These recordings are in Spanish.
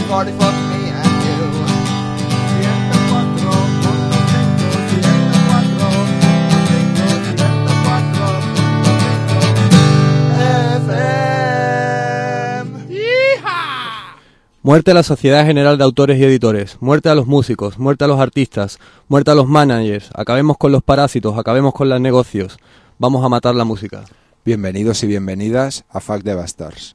party for me and you. 104.5 FM. Muerte a la Sociedad General de Autores y Editores, muerte a los músicos, muerte a los artistas, muerte a los managers, acabemos con los parásitos, acabemos con los negocios, vamos a matar la música. Bienvenidos y bienvenidas a Fuck the Bastards.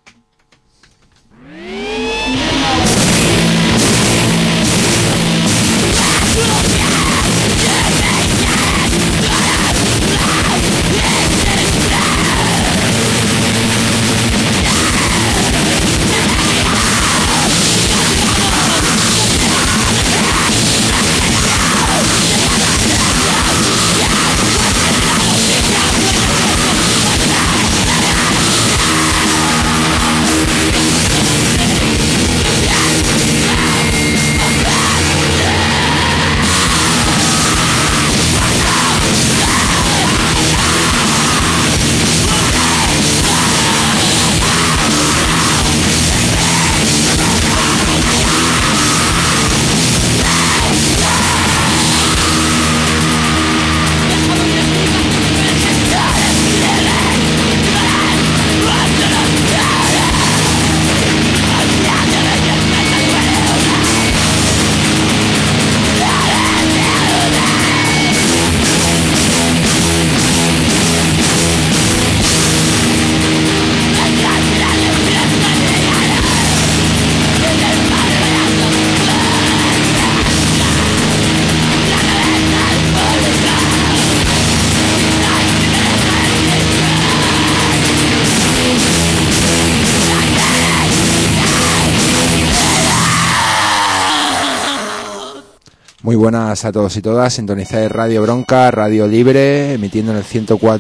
Muy buenas a todos y todas, sintonizáis Radio Bronca, Radio Libre, emitiendo en el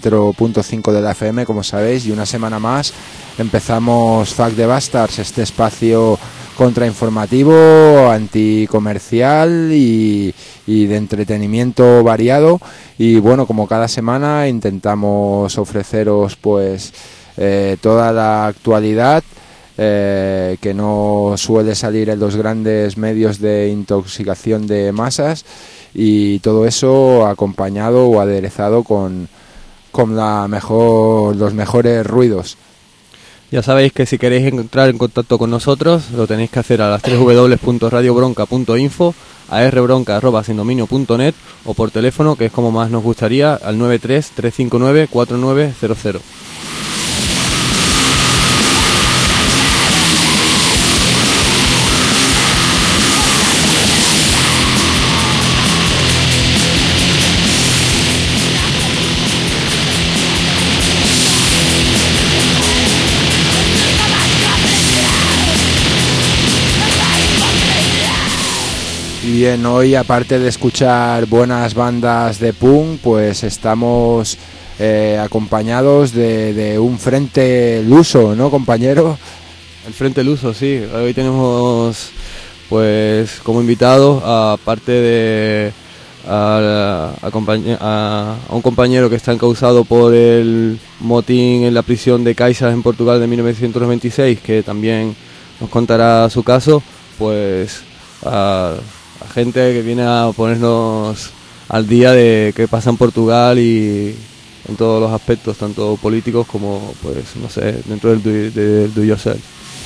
104.5 de la FM, como sabéis, y una semana más empezamos Fuck the Bastards, este espacio contrainformativo, anticomercial y de entretenimiento variado. Y bueno, como cada semana intentamos ofreceros pues toda la actualidad que no suele salir en los grandes medios de intoxicación de masas, y todo eso acompañado o aderezado con los mejores ruidos. Ya sabéis que si queréis entrar en contacto con nosotros lo tenéis que hacer a las www.radiobronca.info, a rbronca@sindominio.net o por teléfono, que es como más nos gustaría, al 93 359 4900. Bien, hoy aparte de escuchar buenas bandas de punk, pues estamos acompañados de un frente luso, ¿no, compañero? El Frente Luso, sí. Hoy tenemos pues como invitado, aparte de a un compañero que está encausado por el motín en la prisión de Caixas en Portugal de 1996, que también nos contará su caso, pues a gente que viene a ponernos al día de qué pasa en Portugal y en todos los aspectos, tanto políticos como, pues, no sé, dentro del do yourself.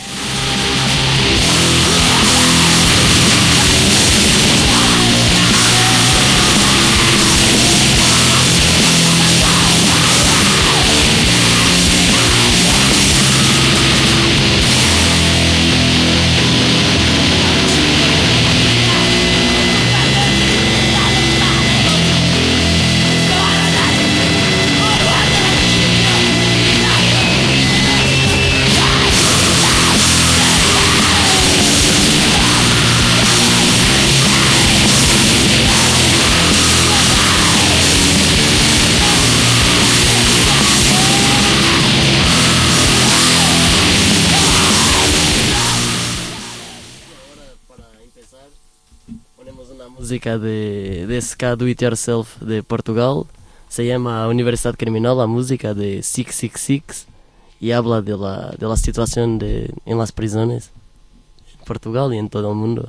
Música de ska do it yourself de Portugal, se llama Universidad Criminal, la música de 666, y habla de la situación en las prisiones. Portugal y en todo el mundo.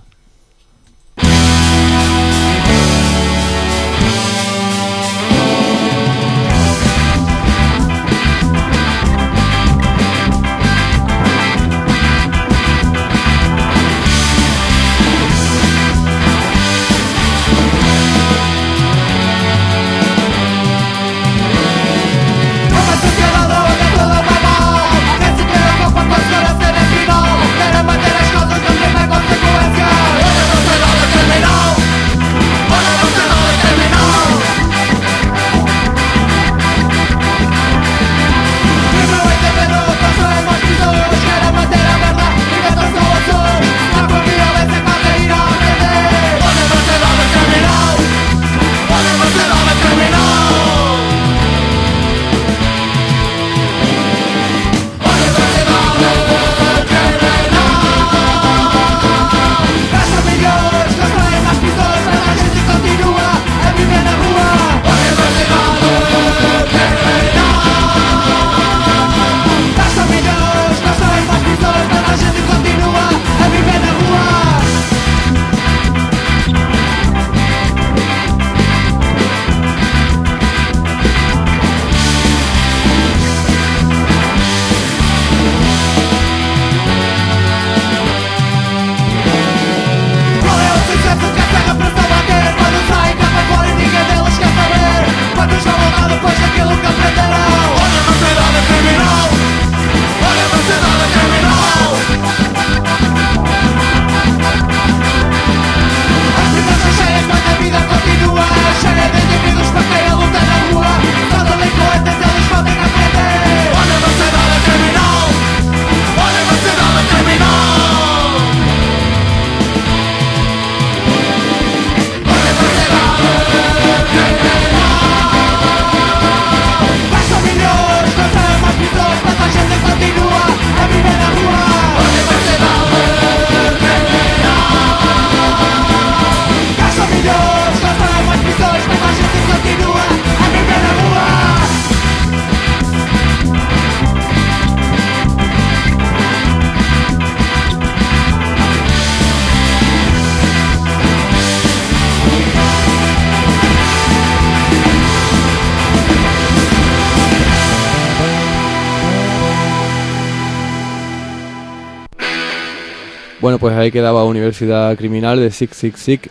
Bueno, pues ahí quedaba Universidad Criminal de Sic Sic Sic.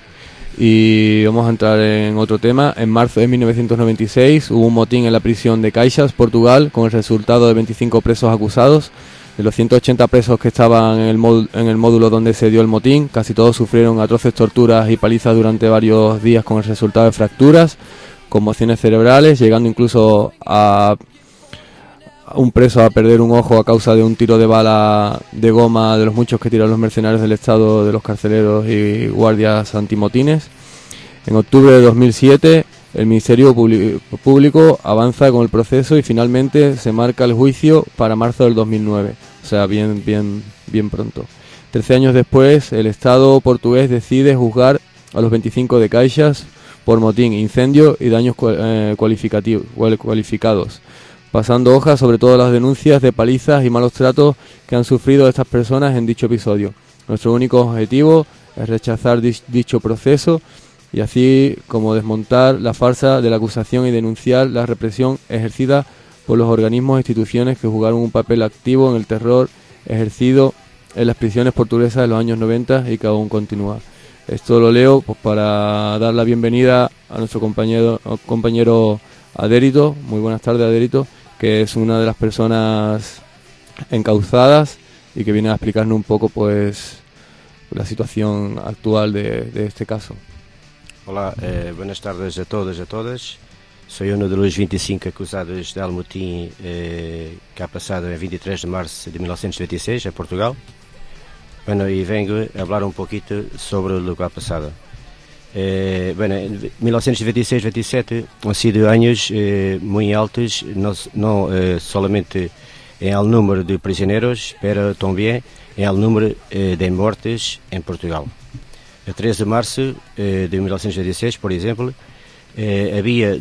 Y vamos a entrar en otro tema. En marzo de 1996 hubo un motín en la prisión de Caixas, Portugal, con el resultado de 25 presos acusados. De los 180 presos que estaban en el módulo donde se dio el motín, casi todos sufrieron atroces torturas y palizas durante varios días, con el resultado de fracturas, conmociones cerebrales, llegando incluso a un preso a perder un ojo a causa de un tiro de bala de goma de los muchos que tiran los mercenarios del Estado, de los carceleros y guardias antimotines. En octubre de 2007 el Ministerio Público avanza con el proceso y finalmente se marca el juicio para marzo del 2009, o sea, bien pronto. 13 años después, el Estado portugués decide juzgar a los 25 de Caixas por motín, incendio y daños cualificados, pasando hojas sobre todas las denuncias de palizas y malos tratos que han sufrido estas personas en dicho episodio. Nuestro único objetivo es rechazar dicho proceso y así como desmontar la farsa de la acusación y denunciar la represión ejercida por los organismos e instituciones que jugaron un papel activo en el terror ejercido en las prisiones portuguesas de los años 90 y que aún continúa. Esto lo leo pues para dar la bienvenida a nuestro compañero Adérito. Muy buenas tardes, Adérito, que es una de las personas encauzadas y que viene a explicarnos un poco pues la situación actual de este caso. Olá, buenas tardes a todos e a todas. Soy uno de los 25 acusados del motín que ha pasado en 23 de marzo de 1996 en Portugal. Bueno, y vengo a hablar un poquito sobre lo que ha pasado. Bueno, en 1926-27 han sido años muy altos, no solamente en el número de prisioneros, pero también en el número de muertes en Portugal. El 3 de marzo de 1916, por ejemplo, había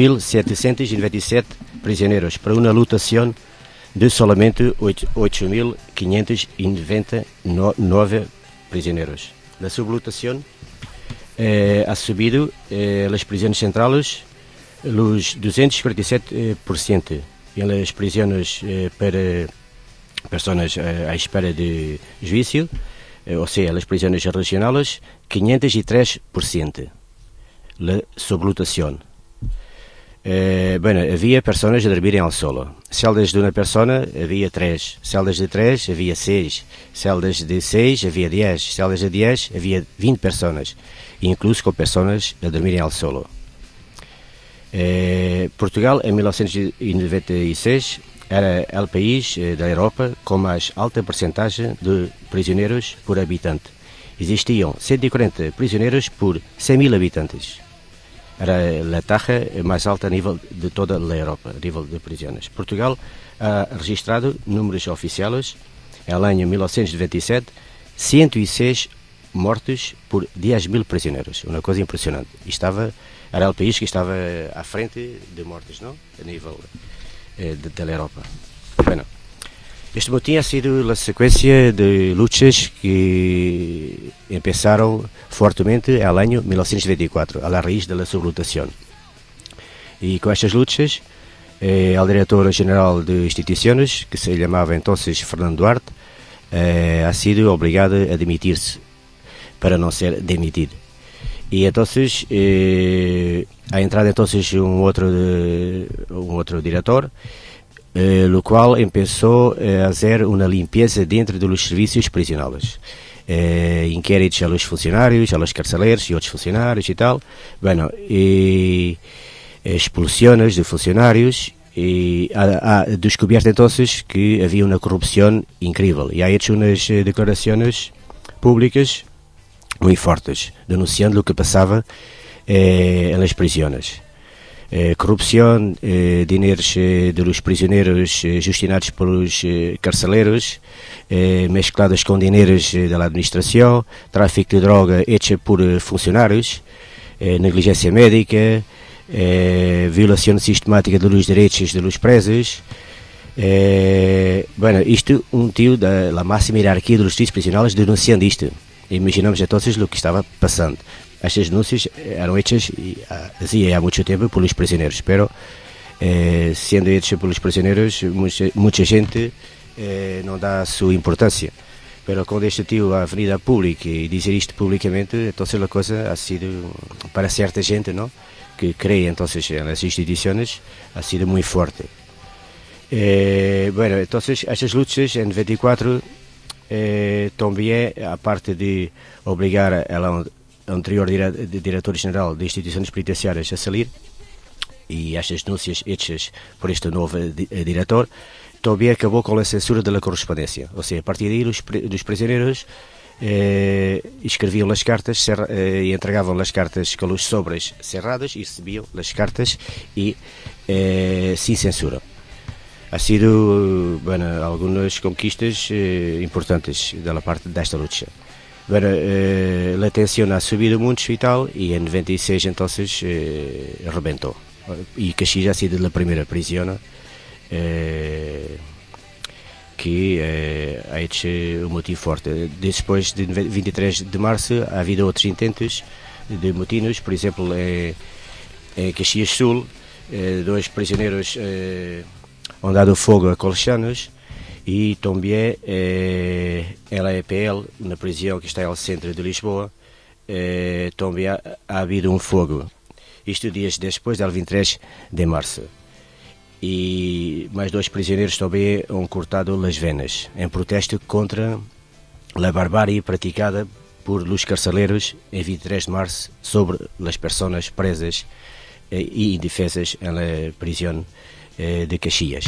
2.797 prisioneros para una lotación de solamente 8.599 prisioneros. La sublotación ha subido en las prisiones centrales los 247%, y en las prisiones para personas à espera de juízo, ou seja, las prisiones regionales, 503%. La sublotación. Bueno, havia personas a dormirem ao solo. Celdas de uma persona havia 3, celdas de 3 havia 6, celdas de 6 havia 10, celdas de 10 havia 20 personas, incluso com pessoas a dormirem ao solo. Portugal, em 1996, era o país da Europa com mais alta percentagem de prisioneiros por habitante. Existiam 140 prisioneiros por 100.000 habitantes. Era a taxa mais alta a nível de toda a Europa, a nível de prisões. Portugal ha registrado números oficiais, no ano 1997, 106 mortos por 10.000 prisioneiros. Uma coisa impressionante. Era o país que estava à frente de mortes, não? A nível da Europa. Bueno, este motim ha sido a sequência de lutas que começaram fortemente no ano 1924, a raiz da sublotação. E com estas lutas, o diretor-geral de instituições, que se chamava então Fernando Duarte, ha sido obrigado a demitir-se para não ser demitido. E então ha entrado então um outro diretor, o qual começou a fazer uma limpeza dentro dos serviços prisionais. Inquéritos aos funcionários, aos carceleiros e outros funcionários e tal. Bueno, e expulsões de funcionários, e ha descoberto então que havia uma corrupção incrível. E ha hecho umas declarações públicas muito fortes, denunciando o que passava nas prisões. Corrupção, dinheiros dos prisioneiros gestionados pelos carceleiros, mesclados com dinheiros da administração, tráfico de droga hecho por funcionários, negligência médica, violação sistemática dos direitos dos presos. Bueno, isto tio da máxima hierarquia dos justiça prisionais denunciando isto. Imaginamos então o que estava passando. Estas denúncias eram hechas há muito tempo pelos prisioneiros, pero sendo hechas pelos prisioneiros, muita gente não dá a sua importância. Pero quando este tio à avenida pública e dizer isto publicamente, então a coisa ha sido, para certa gente, não, que crê então nas instituições, ha sido muito forte. Bueno, então estas lutas em 94 também, a parte de obrigar a anterior diretor-geral de instituições penitenciárias a sair, e estas denúncias hechas por este novo diretor, também acabou com a censura da correspondência. Ou seja, a partir daí os prisioneiros escreviam as cartas e entregavam as cartas com os sobres cerrados e recebiam as cartas e sem censura. Ha sido, bueno, algumas conquistas importantes da parte desta luta. Bueno, a tensão ha subido muito e tal, e em 96 então rebentou. E Caxias ha sido a primeira prisão que ha hecho um motivo forte. Depois de 23 de março ha havido outros intentos de motinos, por exemplo, em Caxias Sul, dois prisioneiros han dado fogo a colchanos, e também ela EPL, na prisão que está ao centro de Lisboa, também ha havido fogo. Isto dias depois do 23 de março. E mais dois prisioneiros também han cortado as venas, em protesto contra a barbárie praticada por los carceleiros em 23 de março sobre as pessoas presas e indefesas na prisão de Caxias.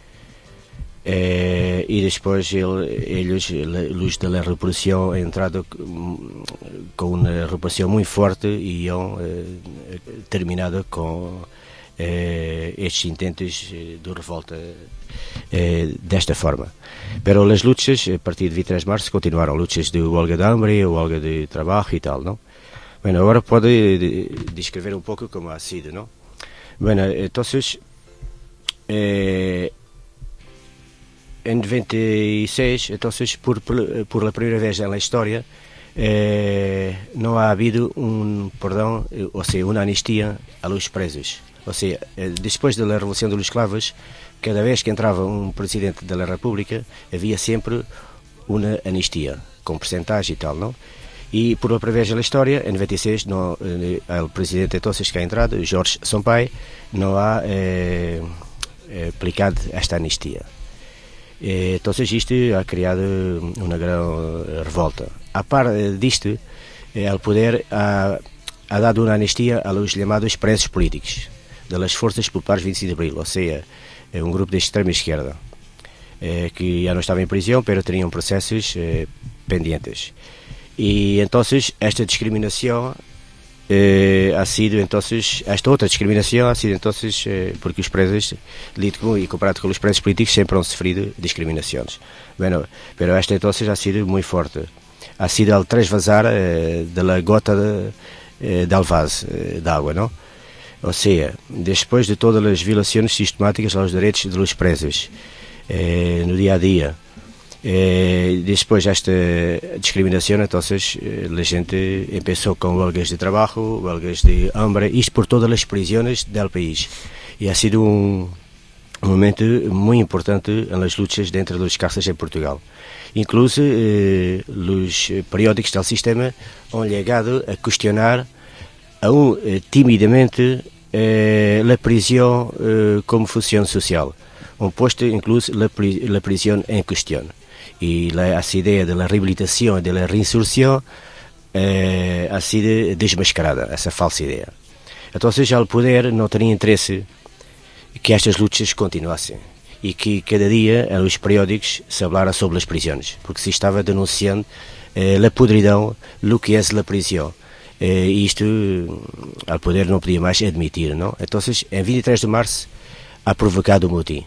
E depois eles, luz da repressão, entrado com uma repressão muito forte e han terminado com estes intentos de revolta desta forma. Pero as lutas, a partir de 23 de março, continuaram lutas de huelga de hambre, huelga de trabalho e tal, não? Bueno, agora pode descrever um pouco como ha sido, não? Bueno, entonces, em 96, entonces, por a primeira vez na história, não ha havido um perdão, ou seja, uma anistia aos presos. Ou seja, depois da Revolução dos Esclavos, cada vez que entrava um presidente da República, havia sempre uma anistia, com percentagem e tal, não? E por outra vez na história, em 96, o presidente entonces que ha entrado, Jorge Sampaio, não ha aplicado esta anistia. Então isto ha criado uma grande revolta. A par disto, o poder ha dado uma anistia aos chamados presos políticos das Forças Populares 25 de Abril, ou seja, um grupo de extrema esquerda, que já não estava em prisão, mas tinham processos pendientes. E então esta discriminação esta outra discriminação ha sido porque os presos, e comparado com os presos políticos, sempre han sofrido discriminações. Bueno, pero esta entonces ha sido muito forte. Ha sido al trasvasar de la gota del vaso de agua, não? Ou seja, depois de todas as violações sistemáticas aos direitos dos presos no dia a dia, depois desta discriminação, então a gente começou com huelgas de trabalho, huelgas de hambre, isto por todas as prisões do país. E ha sido um momento muito importante nas lutas dentro dos cárceres em Portugal. Incluso os periódicos do sistema han chegado a questionar aún timidamente a prisão como função social. Han puesto incluso la prisão em questão. E essa ideia da reabilitação e da reinserção ha sido desmascarada, essa falsa ideia. Então, já o poder não teria interesse que estas lutas continuassem e que cada dia os periódicos se falaram sobre as prisões, porque se estava denunciando a podridão do que é a prisão. E isto o poder não podia mais admitir, não? Então, em 23 de março ha provocado o motim.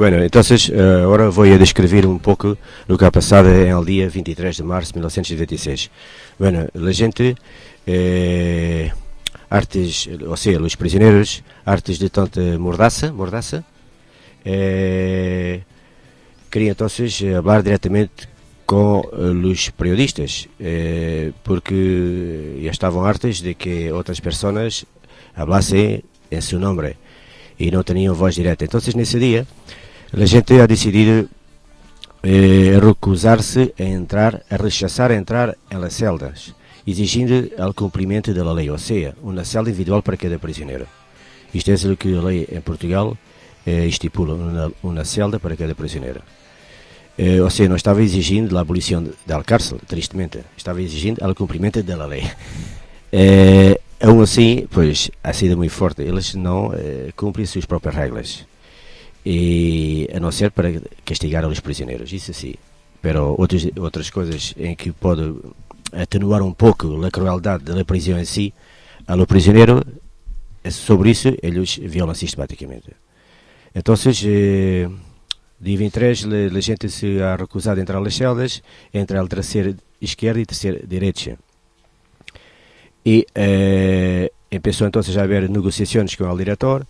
Bueno, entonces ahora voy a describir un poco lo que ha pasado en el día 23 de marzo de 1926. Bueno, la gente, artes, o sea, los prisioneros, artes de tanta mordaza, querían entonces hablar directamente con los periodistas, porque ya estaban hartos de que otras personas hablasen en su nombre y no tenían voz directa. Entonces, nesse dia, a gente ha decidido recusar-se a rechazar entrar en las celdas, exigindo el cumplimiento de la ley, o sea, una celda individual para cada prisionero. Isto é o que a lei em Portugal estipula, uma celda para cada prisioneiro. Ou seja, não estava exigindo a abolição da cárcel, tristemente, estava exigindo o cumprimento da lei. Aún assim, pois, ha sido muito forte, eles não cumprem suas próprias regras, e a não ser para castigar os prisioneiros, isso sim. Pero outras coisas em que pode atenuar um pouco a crueldade da prisão em si, ao prisioneiro, sobre isso eles violam sistematicamente. Então, dia 23, a gente se ha recusado a entrar nas celdas, entre a terceira esquerda e a terceira direita. E começou então a haver negociações com o diretor,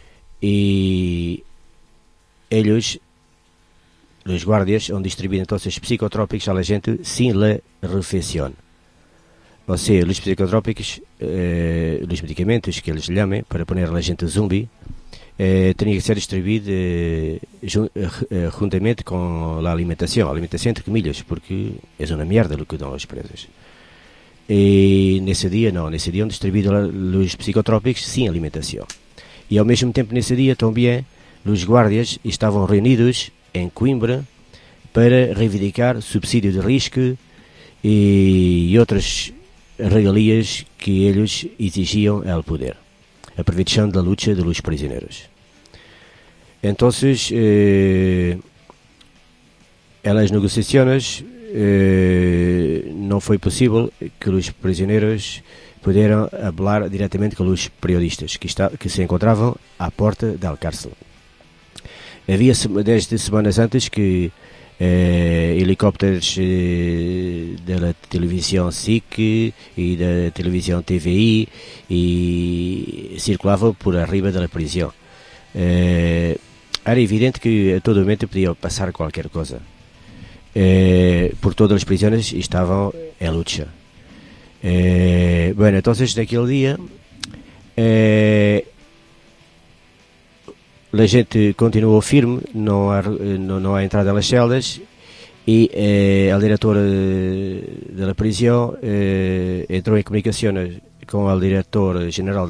e eles, os guardias, han distribuído então psicotrópicos a la gente sem la refeição. Ou seja, os psicotrópicos, os medicamentos que eles chamam para pôr a gente zumbi, tinha que ser distribuído juntamente com a alimentação entre comillas, porque é uma merda o que dão aos presos. E nesse dia não, nesse dia han distribuído os psicotrópicos sem alimentação. E ao mesmo tempo nesse dia também os guardias estavam reunidos em Coimbra para reivindicar subsídio de risco e outras regalias que eles exigiam ao poder, aproveitando a luta dos prisioneiros. Então, nas negociações não foi possível que os prisioneiros puderam falar diretamente com os periodistas que se encontravam à porta da cárcel. Havia desde semanas antes que helicópteros da televisão SIC e da televisão TVI e circulavam por arriba da prisão. Era evidente que a todo momento podia passar qualquer coisa. Por todas as prisões estavam em luta. Bueno, então naquele dia a gente continuou firme, não há entrada nas celdas, e o diretor da prisão entrou em comunicação com o diretor general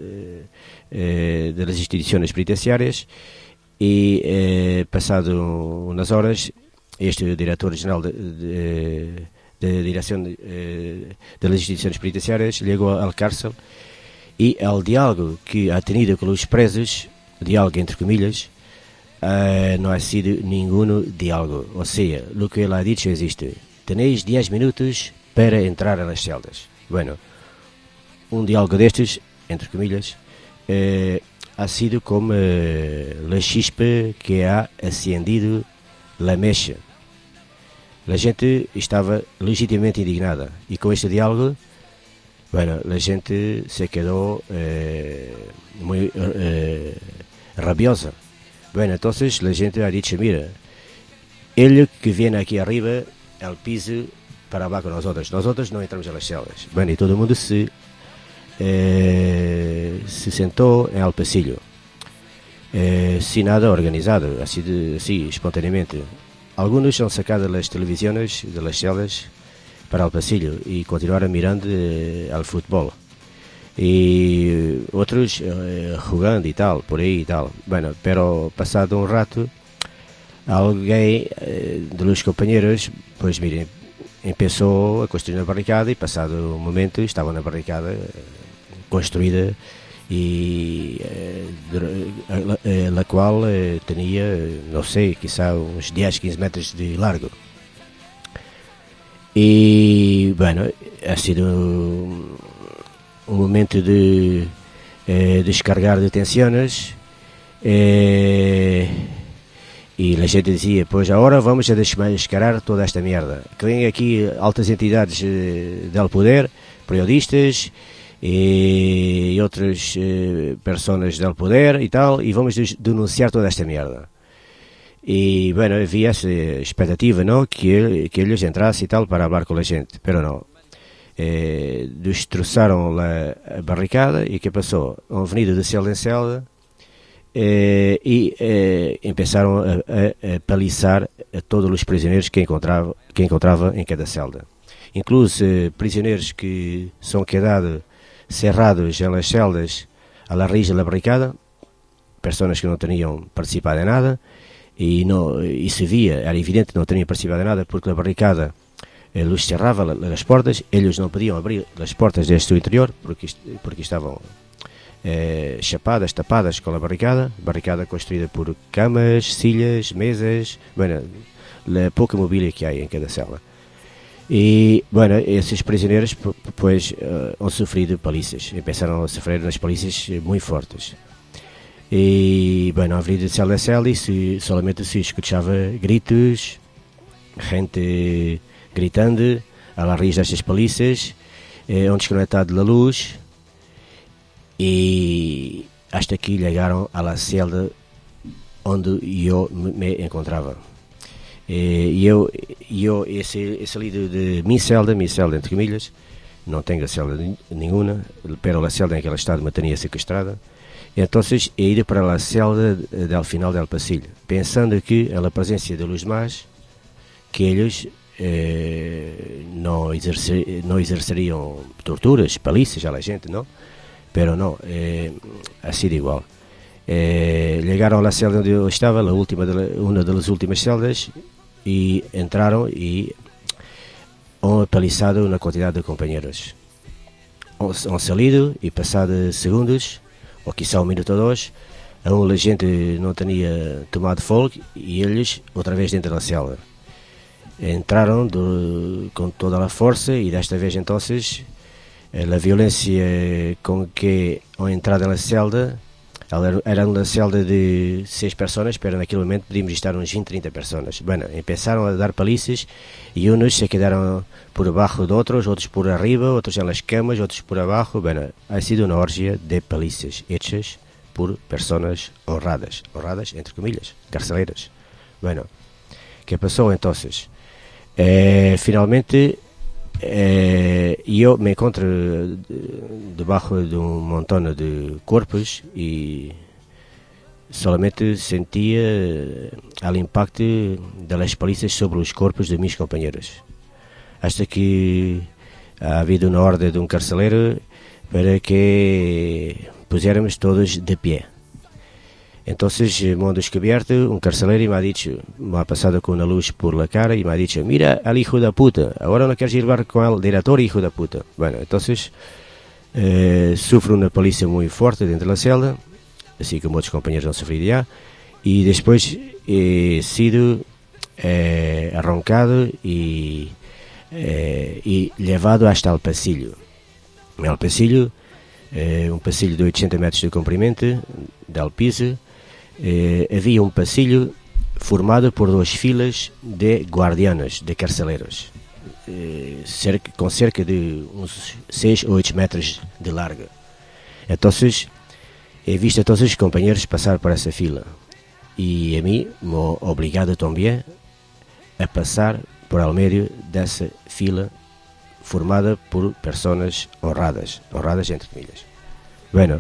das instituições penitenciárias, e passado umas horas este diretor general da direção das instituições penitenciárias chegou à cárcel, e o diálogo que ha tenido com os presos, diálogo entre comillas, não ha sido nenhum diálogo. Ou seja, o que ele ha dicho existe: tenéis 10 minutos para entrar nas celdas. Bueno, diálogo destes, entre comillas, ha sido como a chispa que ha acendido a mecha. A gente estava legitimamente indignada, e com este diálogo, bueno, a gente se quedou muito rabiosa. Bueno, entonces la gente ha dicho: mira, ele que viene aquí arriba al piso para hablar con nosotros no entramos en las celdas. Bueno, y todo el mundo se sentó en el pasillo, sin nada organizado, así espontaneamente. Algunos han sacado las televisiones de las celdas para el pasillo y continuaron mirando al fútbol. E outros jogando e tal, por aí e tal. Bueno, pero passado rato, alguém dos companheiros, pois miren, começou a construir a barricada, e passado um momento estava na barricada construída, e a qual tinha, não sei, quizá uns 10, 15 metros de largo. E, bueno, ha sido momento de descargar de tensões, E a gente dizia, pois agora vamos a desmascarar toda esta merda. Que vêm aqui altas entidades del poder, periodistas e outras pessoas del poder e tal, e vamos denunciar toda esta merda. E, bueno, havia essa expectativa, ¿no? Que eles entrassem e tal para falar com a gente, pero não. Destroçaram a barricada e que passou? A avenida de celda em celda e começaram a paliçar a todos os prisioneiros que encontrava em cada celda. Incluso prisioneiros que são quedados cerrados em las celdas a la raiz da barricada, pessoas que não tinham participado em nada, e se via, era evidente que não tinham participado em nada porque a barricada los cerrava as portas, eles não podiam abrir as portas deste interior porque estavam chapadas, tapadas com a barricada construída por camas, silhas, mesas, bueno, a pouca mobília que há em cada cela. E, bueno, esses prisioneiros depois han sofrido palizas, começaram a sofrer umas palizas muito fortes. E, bueno, a avenida de cela a cela e solamente se escutava gritos, gente gritando a la raiz destas palizas, um desconectado da luz, e hasta que chegaram à celda onde eu me encontrava. E eu esse ali de minha celda entre comillas, não tenho celda nenhuma, pero a celda em que ela estava me tinha sequestrada. Então he ido para a celda del final del pasillo, pensando que a presença de los más, que eles não exerceriam torturas, palizas a la gente, não? Pero não, ha sido igual. Chegaram à celda onde eu estava, uma das últimas celdas, e entraram e han apalizado uma quantidade de companheiros. Han salido e passado segundos, ou quizá minuto ou dois, a gente não tinha tomado fogo e eles outra vez dentro da celda. Entraram com toda a força e desta vez então a violência com que han entrado na celda era uma celda de 6 pessoas, pero naquele momento podíamos estar uns 20, 30 pessoas. Bueno, começaram a dar palizas e uns se quedaram por abaixo de outros por arriba, outros nas camas, outros por abaixo. Bueno, ha sido uma orgia de palizas hechas por pessoas honradas entre comillas, carceleiras. Bueno, que passou então? Finalmente eu me encontro debaixo de montão de corpos e solamente sentia o impacto das palizas sobre os corpos de meus companheiros. Hasta que ha havido uma ordem de carceleiro para que pusiéramos todos de pé. Então, me han descoberto carceleiro e me ha passado com uma luz por la cara e me ha dicho, mira al hijo da puta, agora não queres ir bar com el diretor hijo da puta. Bueno, então sofro uma polícia muito forte dentro da celda, assim como outros companheiros não sofrido já, e depois he sido arrancado e levado hasta el pasillo. El pasillo, um pasillo de 80 metros de comprimento del piso. Havia um pasillo formado por 2 filas de guardianes, de carceleiros, com cerca de uns 6 ou 8 metros de largo. Então, he visto todos os companheiros passar por essa fila e a mim me obrigado também a passar por ao meio dessa fila formada por pessoas honradas entre comillas. Bueno,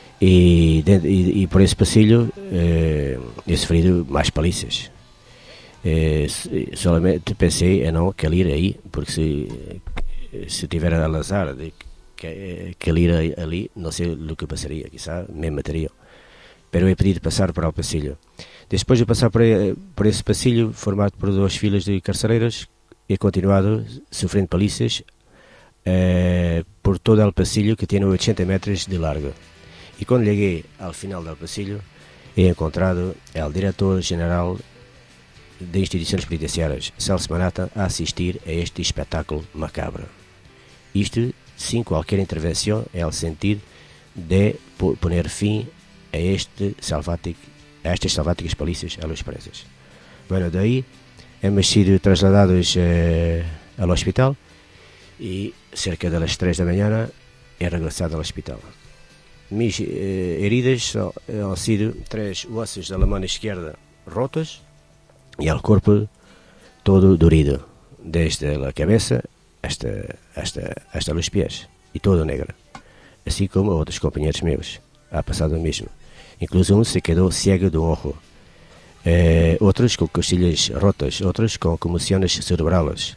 e por esse pasillo he sofrido mais palizas. Solamente pensei em não cair aí, porque se tiver al azar de cair ali, não sei o que passaria, quizá me matariam. Pero he pedido passar para o pasillo. Depois de passar por esse pasillo formado por 2 filas de carcereiros, he continuado sofrendo palizas por todo o pasillo que tem 80 metros de largo. E quando cheguei ao final do pasillo, he encontrado o diretor-geral de instituições penitenciárias, Celso Manata, a assistir a este espetáculo macabro. Isto sem qualquer intervenção no sentido de poner fim a estas salváticas palizas a los presos. Bueno, daí hemos sido trasladados ao hospital e cerca das 3 da manhã é regressado ao hospital. Mis heridas han sido 3 ossos da mão esquerda rotos e o corpo todo dorido, desde a cabeça hasta os pés, e todo negro, assim como outros companheiros meus. Ha passado o mesmo. Incluso um se quedou cego de um ojo, outros com costilhas rotas, outros com comoções cerebrais.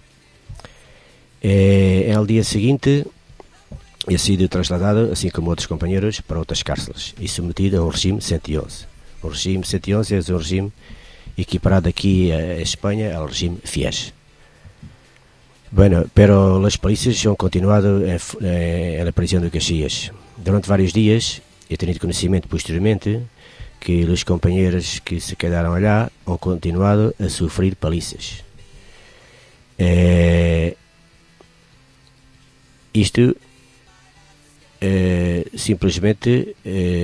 No dia seguinte he sido trasladado, assim como outros companheiros, para outras cárceles e submetido a um regime 111. O regime 111 é um regime equiparado aqui a Espanha ao regime FIES. Bueno, pero las policías han continuado en la prisión de Caxias. Durante varios días he tenido conocimiento posteriormente que os companheiros que se quedaram allá han continuado a sofrer palizas. Isto simplesmente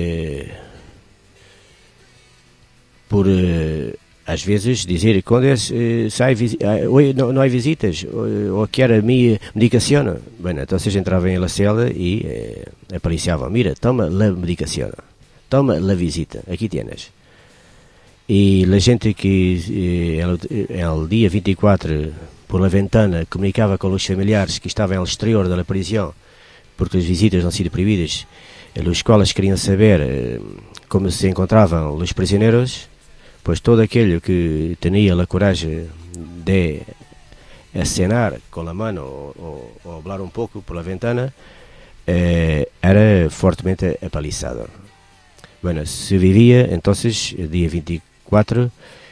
por às vezes dizer quando hoje não há visitas ou quer a minha medicação. Bueno, então vocês entravam na cela e apareciavam, mira, toma a medicação, toma a visita, aqui tienes. E a gente que no dia 24 por la ventana comunicava com os familiares que estavam ao exterior da prisão porque as visitas não sido proibidas, os quais queriam saber como se encontravam os prisioneiros. Pois todo aquele que tinha a coragem de acenar com a mão ou falar um pouco por la ventana era fortemente apalizado. Bueno, se vivia então, dia 24,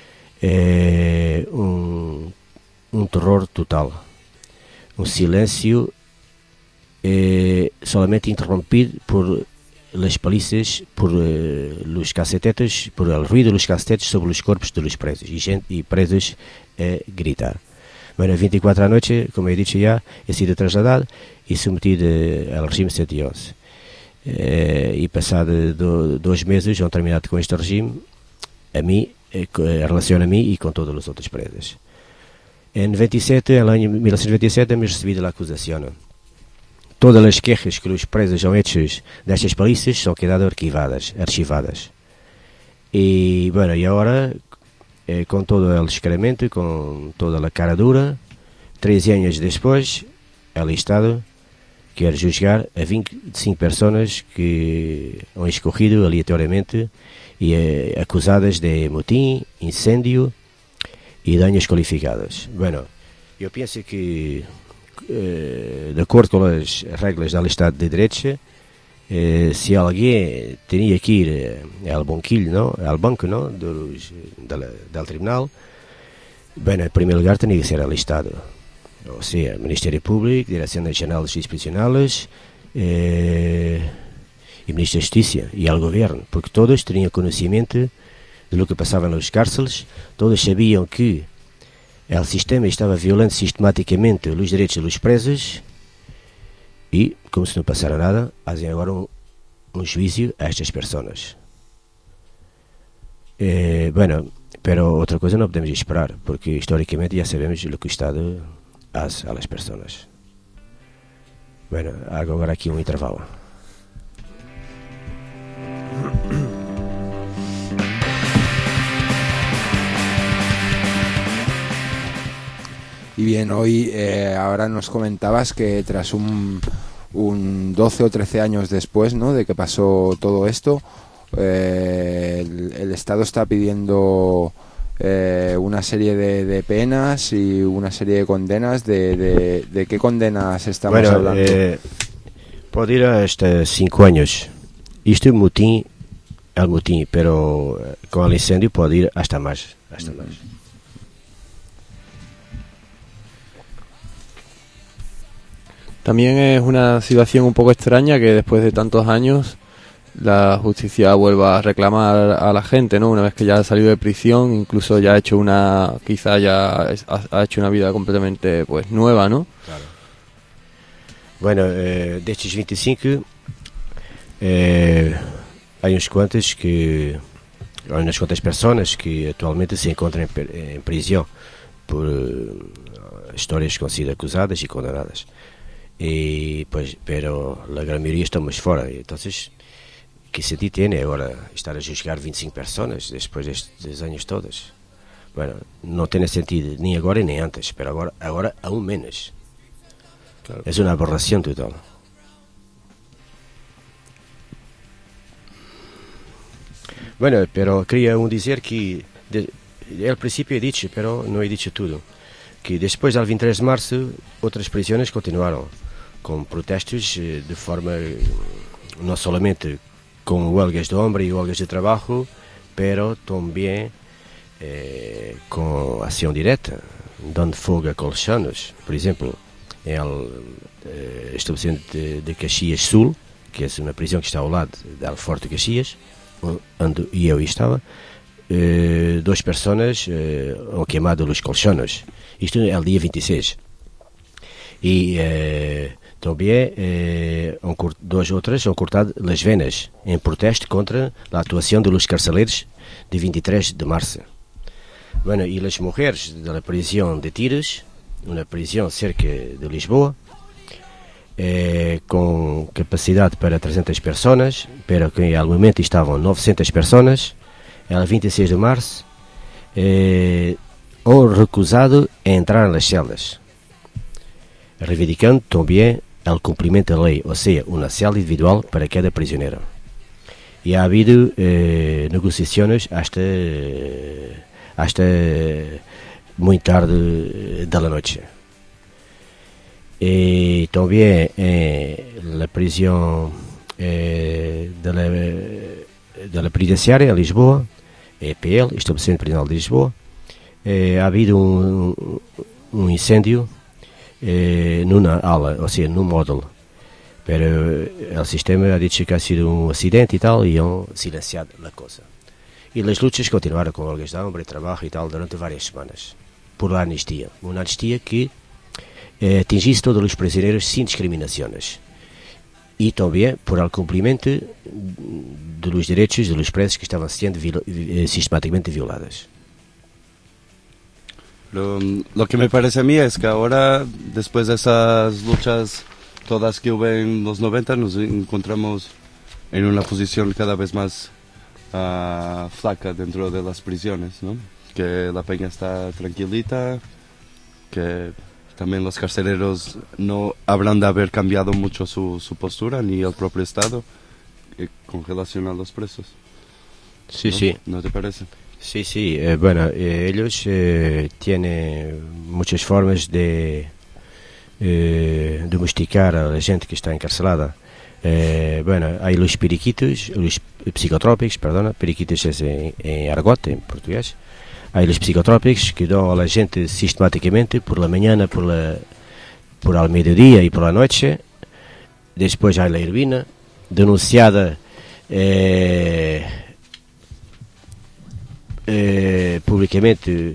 um terror total, um silêncio solamente interrompido por las palizas, por los cacetetes, por el ruido de los cacetetes sobre os corpos de los presos e presos a gritar. Bueno, 24 à noite, como eu disse já, he sido trasladado e submetido ao regime 111. E passado 2 meses, han terminado com este regime, em relação a mim e com todos os outros presos. Em 1997, hemos recebido a acusação. Todas as queixas que os presos são hechos destas polícias são quedadas archivadas. E, bueno, e agora, com todo o descaramento, com toda a cara dura, 13 anos depois, o Estado quer julgar a 25 pessoas que han escorrido aleatoriamente e acusadas de motim, incêndio e danos qualificados. Bueno, eu penso que de acordo com as regras do Estado de Direito, se alguém tinha que ir ao banquilho, ao banco do tribunal, bem, em primeiro lugar tinha que ser ao Estado, ou seja, Ministério Público, Direção Nacional de Justiça Prisionais e Ministro da Justiça e ao Governo, porque todos tinham conhecimento do que passava nas cárceles, todos sabiam que o sistema estava violando sistematicamente os direitos dos presos e, como se não passara nada, fazem agora um juízo a estas pessoas. Bueno, pero outra coisa não podemos esperar, porque historicamente já sabemos o que o Estado faz às pessoas. Bueno, hago agora aqui um intervalo. Y bien, hoy ahora nos comentabas que tras un 12 o 13 años después, ¿no?, de que pasó todo esto, el Estado está pidiendo una serie de penas y una serie de condenas. ¿De qué condenas estamos hablando? Pode ir hasta 5 años. Isto é motim, pero com o incêndio pode ir hasta mais. También es una situación un poco extraña que después de tantos años la justicia vuelva a reclamar a la gente, ¿no? Una vez que ya ha salido de prisión, incluso ya ha hecho ha hecho una vida completamente pues nueva, ¿no? Claro. Bueno, destes 25 há uns quantos que umas quantas pessoas que atualmente se encontram em prisão por histórias que han sido acusadas y condenadas. Y pues, pero la gran mayoría estamos fora. Entonces, ¿qué sentido tiene ahora estar a juzgar 25 personas después de estos años todos? Bueno, no tiene sentido ni agora ni antes, pero agora aún menos. Claro. Es una aberración total. Bueno, pero quería dizer que al principio he dicho, pero no he dicho todo, que después del 23 de marzo otras prisiones continuaron con protestos de forma no solamente con huelgas de hambre y huelgas de trabajo, pero también con acción directa, dando fogo a colchones. Por ejemplo, en el establecimiento de Caxias Sul, que es una prisión que está ao lado del Forte Caxias, onde eu estava, duas pessoas han queimado os colchones. Isto é o dia 26. E também duas outras han cortado as venas em protesto contra a atuação dos carceleiros de 23 de março. Bueno, e as mulheres da prisão de Tiras, uma prisão cerca de Lisboa, com capacidade para 300 pessoas, pero que ao momento estavam 900 pessoas, el 26 de março, han recusado entrar nas celdas, reivindicando também o cumprimento da lei, ou seja, uma cela individual para cada prisioneiro. E ha habido negociações hasta muito tarde da noite. E também na prisão da penitenciária em Lisboa, EPL, Estabelecimento Prisional de Lisboa, ha habido um incêndio numa ala, ou seja, num módulo. Pero o sistema ha dicho que ha sido um acidente e tal, e han silenciado a coisa. E as lutas continuaram com huelgas de hambre e trabalho e tal durante várias semanas, por la anistia. Uma anistia que atingisse todos os prisioneiros sem discriminações. E também por el cumprimento dos direitos dos presos que estavam sendo sistematicamente violados. Lo que me parece a mí es que ahora, después de esas luchas todas que hubo en los 90, nos encontramos en una posición cada vez más flaca dentro de las prisiones, ¿no? Que la peña está tranquilita, que también los carceleros no habrán de haber cambiado mucho su postura, ni el propio Estado, con relación a los presos. Sí, ¿no? sí. ¿No te parece? Sí, sí. Bueno, ellos tienen muchas formas de domesticar a la gente que está encarcelada. Bueno, hay los periquitos, los psicotrópicos, perdona, periquitos es en argot, en portugués. Hay los psicotrópicos que dan a la gente sistemáticamente por la mañana, por el mediodía y por la noche. Después hay la heroína, denunciada públicamente,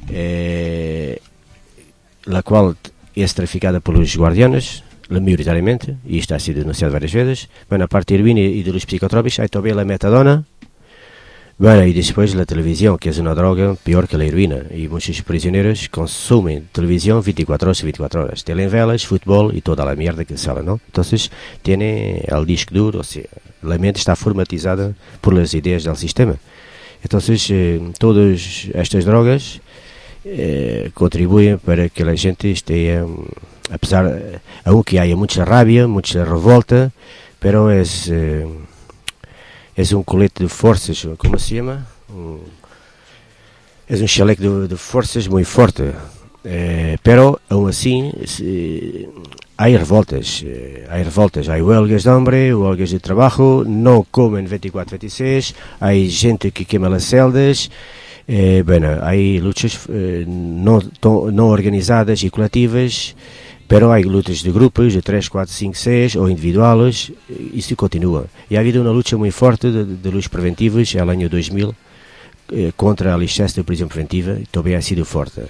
la cual es traficada por los guardianes, mayoritariamente, y esto ha sido denunciado varias veces. Bueno, aparte de heroína y de los psicotrópicos, hay también la metadona. Bueno, y después la televisión, que es una droga peor que la heroína, y muchos prisioneros consumen televisión 24 horas, telenovelas, fútbol y toda la mierda que sale, ¿no? Entonces tiene el disco duro, o sea, la mente está formatizada por las ideas del sistema. Entonces todas estas drogas contribuyen para que la gente esté, aunque haya mucha rabia, mucha revolta, pero es un colete de fuerzas, ¿cómo se llama? Es un chaleco de fuerzas muy fuerte, pero aún así hay revoltas, hay huelgas de hambre, huelgas de trabajo, no comen 24-26, hay gente que quema las celdas. Bueno, hay luchas no organizadas y colectivas, pero hay lutas de grupos, de 3, 4, 5, 6 o individuales, isso continua. E ha habido uma luta muito forte de luz preventivos no ano 2000 contra o excesso de prisão preventiva, e também ha sido forte.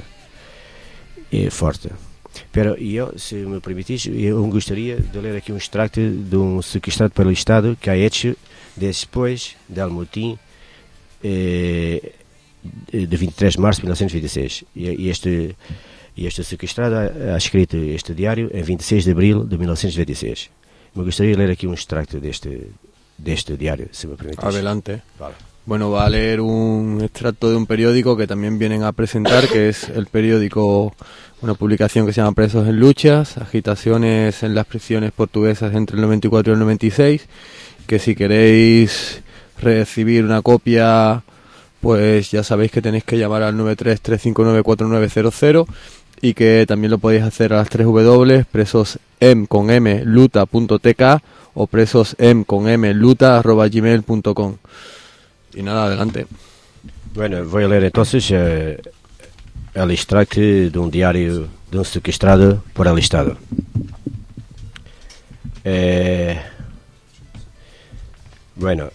Pero eu, se me permitís, eu gostaria de ler aqui um extracto de um sequestrado pelo Estado que ha hecho depois do motim de 23 de março de 1926. E este sequestrado ha escrito este diário em 26 de abril de 1926. Me gostaria de ler aquí un extracto de este diario, si me permitís. Adelante. Vale. Bueno, va a leer un extracto de un periódico que también vienen a presentar, que es el periódico, una publicación que se llama Presos en Luchas, agitaciones en las prisiones portuguesas entre el 94 y el 96, que si queréis recibir una copia, pues ya sabéis que tenéis que llamar al 933594900 y que también lo podéis hacer a las 3 W, presosm.luta.tk o presosm.luta@gmail.com. Y nada, adelante. Bueno, voy a leer entonces el extracto de un diario de un sequestrado por el Estado. Bueno,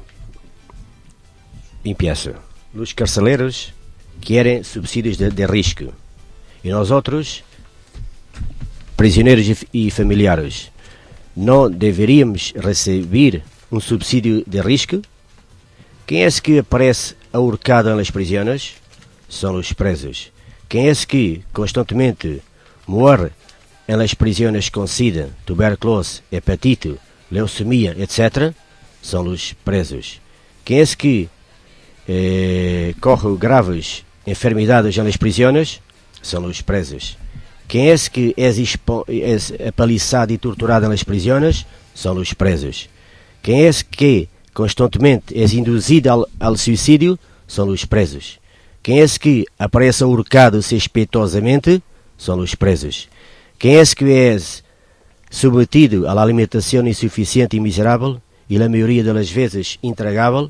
empiezo. Los carceleros quieren subsidios de risco y nosotros, prisioneros y familiares, ¿no deberíamos recibir un subsidio de risco? Quem é que aparece ahorcado em las prisões? São os presos. Quem é que constantemente morre em las prisões com sida, tuberculose, hepatite, leucemia, etc.? São os presos. Quem é que corre graves enfermidades em las prisões? São os presos. Quem é que é apaliçado e torturado em las prisões? São os presos. Quem é que constantemente é induzido ao suicídio? São os presos. Quem é que aparece ahorcado suspeitosamente? São os presos. Quem é que é submetido à alimentação insuficiente e miserável e, na maioria das vezes, intragável,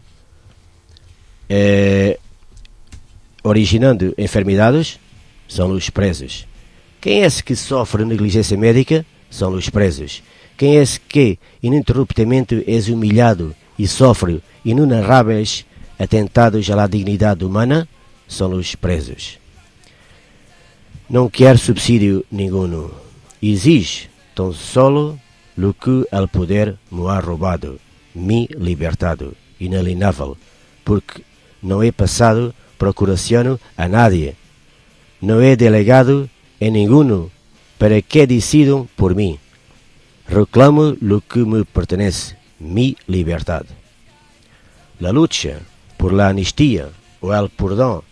originando enfermidades? São os presos. Quem é que sofre negligência médica? São os presos. Quem é que ininterruptamente é humilhado e sofre inenarráveis atentados à dignidade humana? São os presos. Não quer subsídio nenhum. Exige tão solo lo que el poder me ha roubado, mi libertado, inalienável, porque não é passado procuração a nadie, não é delegado em ninguno para que decidam por mim. Reclamo lo que me pertenece, mi libertad. La lucha por la amnistía o el perdón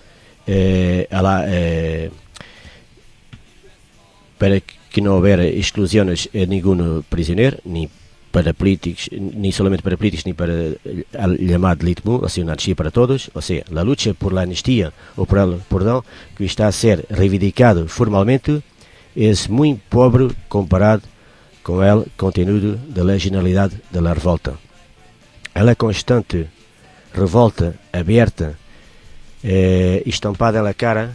para que não haver exclusões a nenhum prisioneiro, nem para políticos, nem somente para políticos, nem para o chamado delito comum, ou seja, uma amnistia para todos, ou seja, a luta por la amnistia ou por el perdão que está a ser reivindicado formalmente é muito pobre comparado com o conteúdo da generalidade da revolta. Ela constante revolta aberta, estampada na cara,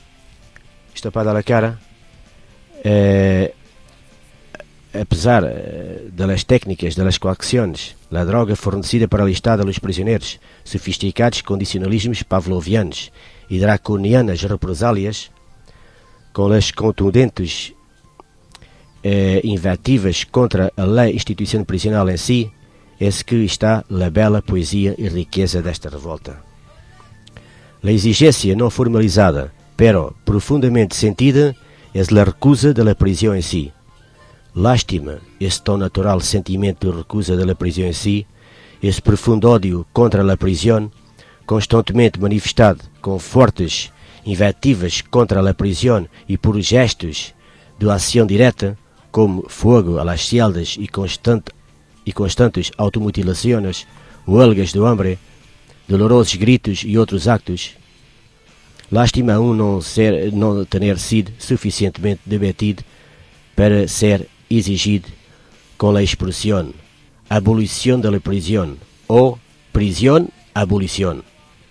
apesar das técnicas, das coacções, a droga fornecida para o Estado aos prisioneiros, sofisticados condicionalismos pavlovianos e draconianas represálias, com as contundentes invectivas contra a lei instituição prisional em si, é que está a bela poesia e riqueza desta revolta. A exigência não formalizada, pero profundamente sentida, é a recusa da prisão em si. Lástima, esse tão natural sentimento de recusa da prisão em si, esse profundo ódio contra a prisão, constantemente manifestado com fortes invectivas contra a prisão e por gestos de ação direta, como fogo a las celdas e constantes automutilações, huelgas de hambre, dolorosos gritos e outros actos. Lástima a não ter sido suficientemente debatido para ser exigido com a expressão abolição da prisão ou prisão abolição.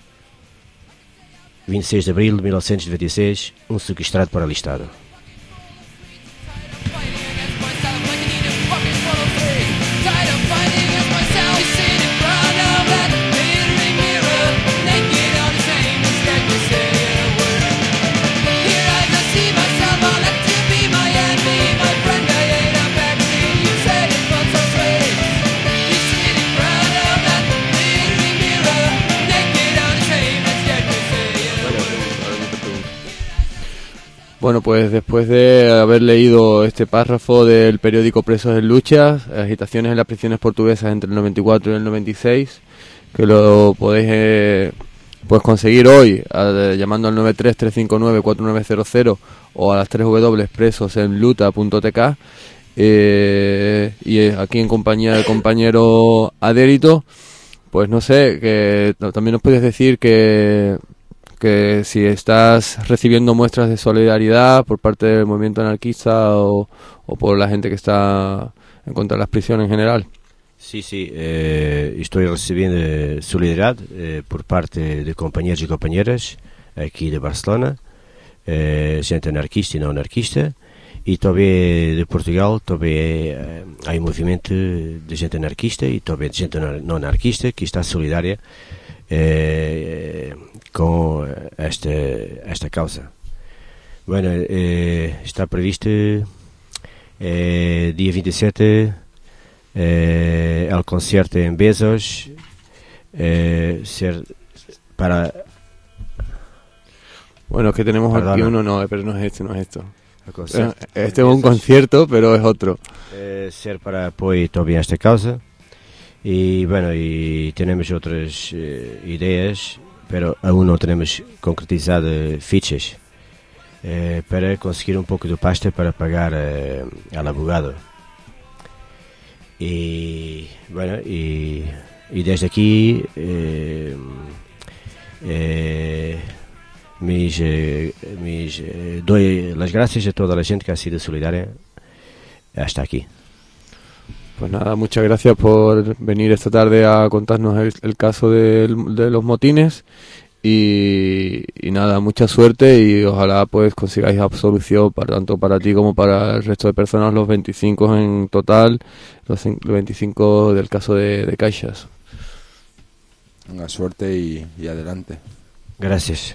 26 de abril de 1996, sequestrado para o Estado. Bueno, pues después de haber leído este párrafo del periódico Presos en Lucha, agitaciones en las prisiones portuguesas entre el 94 y el 96, que lo podéis pues conseguir hoy llamando al 933594900 o a las 3 presosenluta.tk, y aquí en compañía del compañero Adérito, pues no sé, que también nos puedes decir que si estás recibiendo muestras de solidaridad por parte del movimiento anarquista o por la gente que está en contra de las prisiones en general. Sí, estoy recibiendo solidaridad por parte de compañeros y compañeras aquí de Barcelona, gente anarquista y no anarquista, y también de Portugal también hay un movimiento de gente anarquista y también de gente no anarquista que está solidaria con esta causa. Bueno, está previsto día 27 el concierto en Bezos, ser para... Bueno, es que tenemos Perdona. aquí uno, pero no es esto. el concierto Este es un concierto, pero es otro. ser para apoyo también a esta causa. Y bueno, y tenemos otras ideas, pero aún no tenemos concretizado fichas para conseguir un poco de pasta para pagar al abogado. Y bueno, y desde aquí doy las gracias a toda la gente que ha sido solidaria hasta aquí. Pues nada, muchas gracias por venir esta tarde a contarnos el caso de los motines y nada, mucha suerte y ojalá pues consigáis absolución tanto para ti como para el resto de personas, los 25 en total, los 25 del caso de Caixas. Una suerte y adelante. Gracias.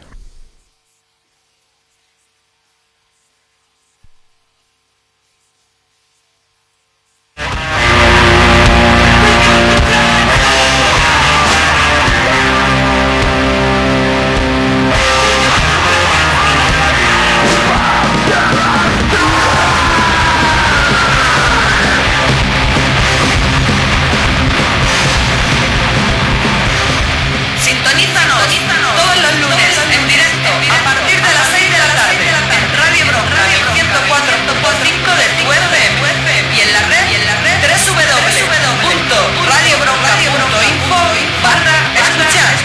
Sintonízanos todos los lunes en directo a partir de las 6 de la tarde en Radio Bronca 104.5 de tu FM y en la red www.radiobronca.info/escuchar.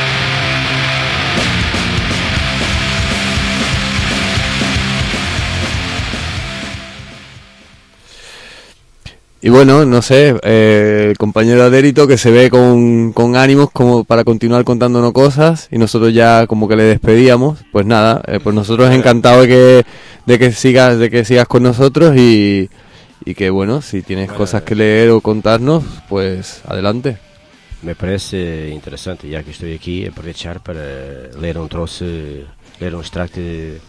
Y bueno, no sé, el compañero Adérito que se ve con ánimos como para continuar contándonos cosas y nosotros ya como que le despedíamos. Pues nada, pues nosotros encantados de que sigas con nosotros y que bueno, si tienes cosas que leer o contarnos, pues adelante. Me parece interesante, ya que estoy aquí, aprovechar para leer un extracto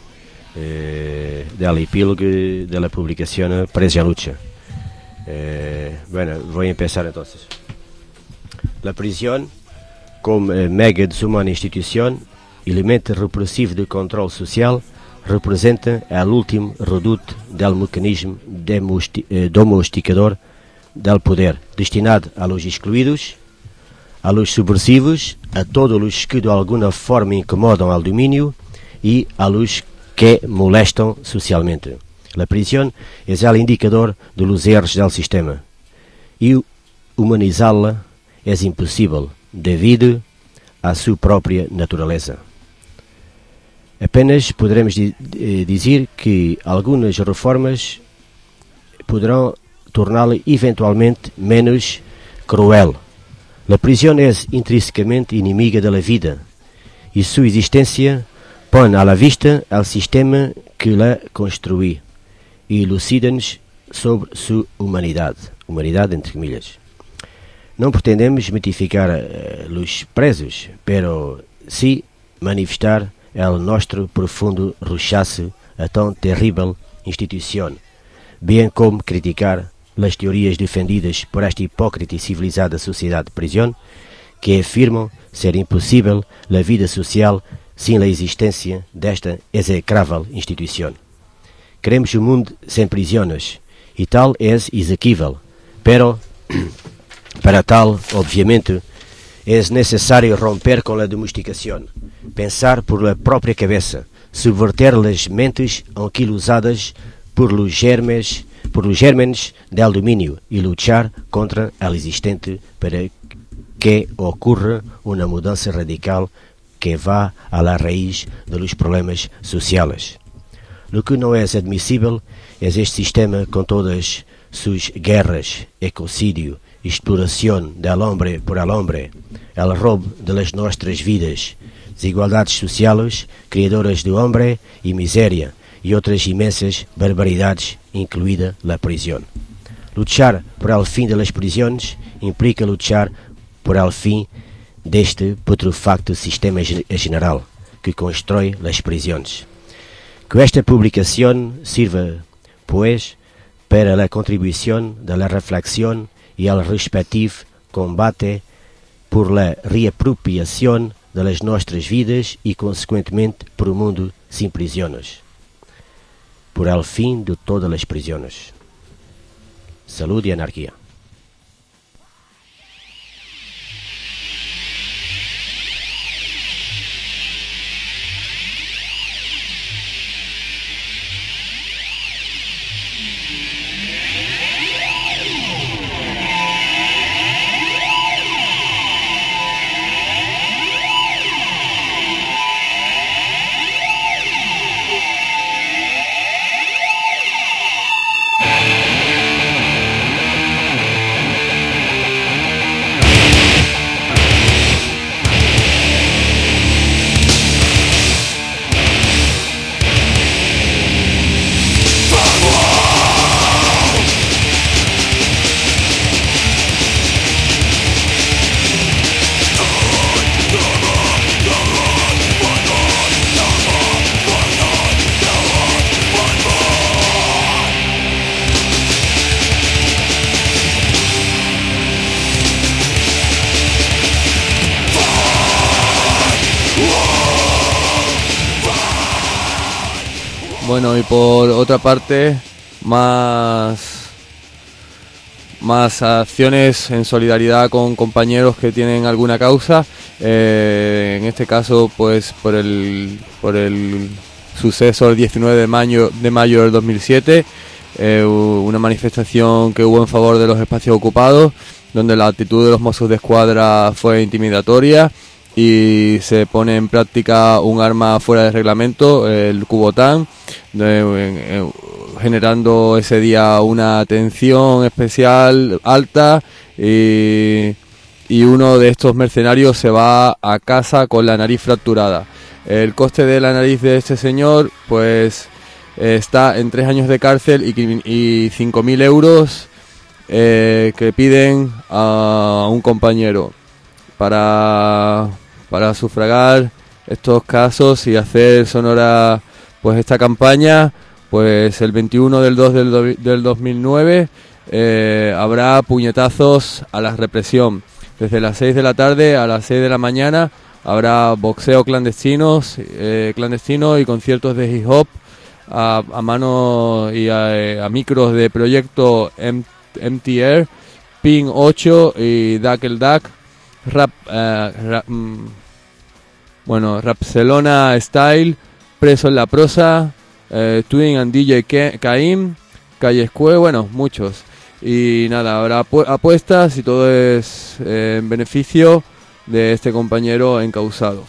del epílogo de la publicación Presos en Lucha. Bueno, voy a empezar entonces. La prisión, como mega desumana institución, elemento represivo de controle social, representa el último reduto del mecanismo domesticador del poder, destinado a los excluidos, a los subversivos, a todos los que de alguna forma incomodam al dominio y a los que molestam socialmente. La prisión es el indicador de los errores del sistema y humanizá-la es impossível devido à sua própria natureza. Apenas poderemos dizer que algumas reformas poderão torná-la eventualmente menos cruel. La prisión es intrínsecamente inimiga de la vida y su existencia pone a la vista el sistema que la construí y elucida-nos sobre su humanidad entre comillas. Não pretendemos mitificar os presos, pero sí manifestar el nuestro profundo rechazo a tão terrível instituição, bem como criticar as teorias defendidas por esta hipócrita e civilizada sociedade de prisão, que afirmam ser impossível a vida social sem a existência desta execrável instituição. Queremos um mundo sem prisões, e tal é exequível. Pero, para tal, obviamente, é necessário romper com a domesticação, pensar por la própria cabeça, subverter as mentes anquilosadas por los germes del dominio e luchar contra el existente para que ocurra uma mudança radical que vá a la raíz de los problemas sociales. Lo que não é admissível é este sistema com todas suas guerras, ecocidio, exploração del hombre por el hombre, el roubo de las nossas vidas, desigualdades sociais, criadoras do homem e miséria, e outras imensas barbaridades, incluída a prisão. Luchar por el fim das prisões implica luchar por el fim deste putrefacto sistema general que constrói as prisões. Que esta publicação sirva, pois, para a contribuição da reflexão e el respectivo combate por la reapropriação das nossas vidas e, consequentemente, por um mundo sem prisões. Por el fim de todas as prisões. Saúde e anarquia. Bueno, y por otra parte, más acciones en solidaridad con compañeros que tienen alguna causa. En este caso, pues por el suceso del 19 de mayo del 2007, una manifestación que hubo en favor de los espacios ocupados, donde la actitud de los Mossos de Escuadra fue intimidatoria y se pone en práctica un arma fuera de reglamento, el cubotán, generando ese día una tensión especial alta, y uno de estos mercenarios se va a casa con la nariz fracturada. El coste de la nariz de este señor pues está en 3 años de cárcel y 5.000 euros que piden a un compañero para sufragar estos casos y hacer sonora pues esta campaña. Pues el 21 del 2 del 2009 habrá puñetazos a la represión. Desde las 6 de la tarde a las 6 de la mañana habrá boxeo clandestino y conciertos de hip hop a mano y a micros de proyecto MTR, Pin 8 y Duck el Duck, Rapcelona Style, Preso en la Prosa, Twin and DJ Caim, Calle Escue, bueno, muchos. Y nada, habrá apuestas y todo es en beneficio de este compañero encausado.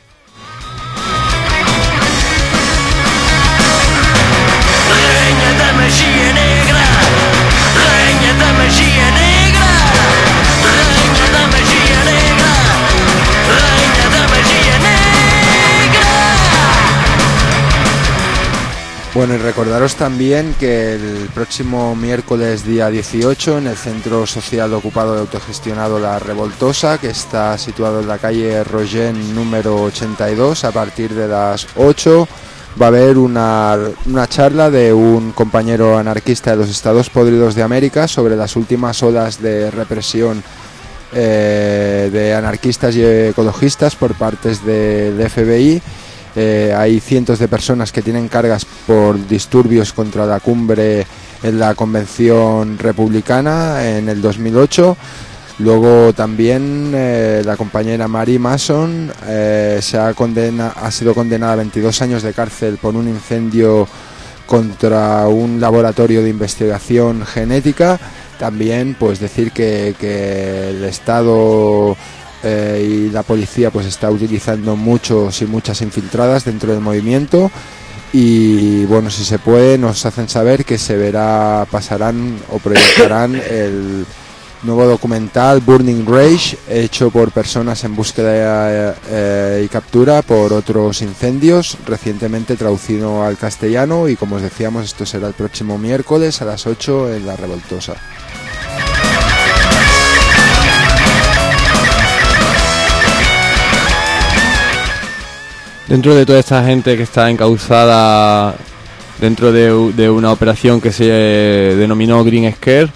Bueno, y recordaros también que el próximo miércoles día 18 en el Centro Social Ocupado y Autogestionado La Revoltosa, que está situado en la calle Rogén número 82, a partir de las 8 va a haber una charla de un compañero anarquista de los Estados Podridos de América sobre las últimas olas de represión de anarquistas y ecologistas por partes del FBI. Hay cientos de personas que tienen cargas por disturbios contra la cumbre en la convención republicana en el 2008. Luego también la compañera Mary Mason ha sido condenada a 22 años de cárcel por un incendio contra un laboratorio de investigación genética. También pues decir que el Estado y la policía pues está utilizando muchos y muchas infiltradas dentro del movimiento. Y bueno, si se puede, nos hacen saber que pasarán o proyectarán el nuevo documental Burning Rage, hecho por personas en búsqueda y captura por otros incendios, recientemente traducido al castellano, y como os decíamos, esto será el próximo miércoles a las 8 en La Revoltosa. Dentro de toda esta gente que está encausada dentro de una operación que se denominó Green Scare,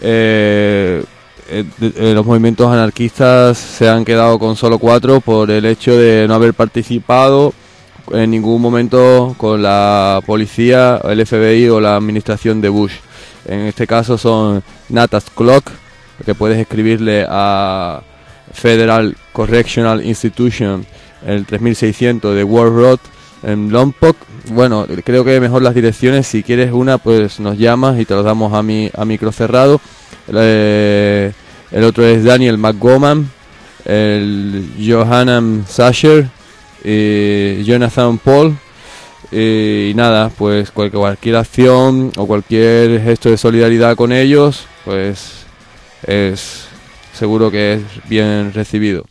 los movimientos anarquistas se han quedado con solo 4 por el hecho de no haber participado en ningún momento con la policía, el FBI o la administración de Bush. En este caso son Natas Clock, que puedes escribirle a Federal Correctional Institution, el 3600 de Ward Road en Lompoc. Bueno, creo que mejor las direcciones, si quieres una pues nos llamas y te los damos a micro cerrado. El otro es Daniel McGowan, el Johanan Sasher y Jonathan Paul. Y nada, pues cualquier acción o cualquier gesto de solidaridad con ellos pues es seguro que es bien recibido.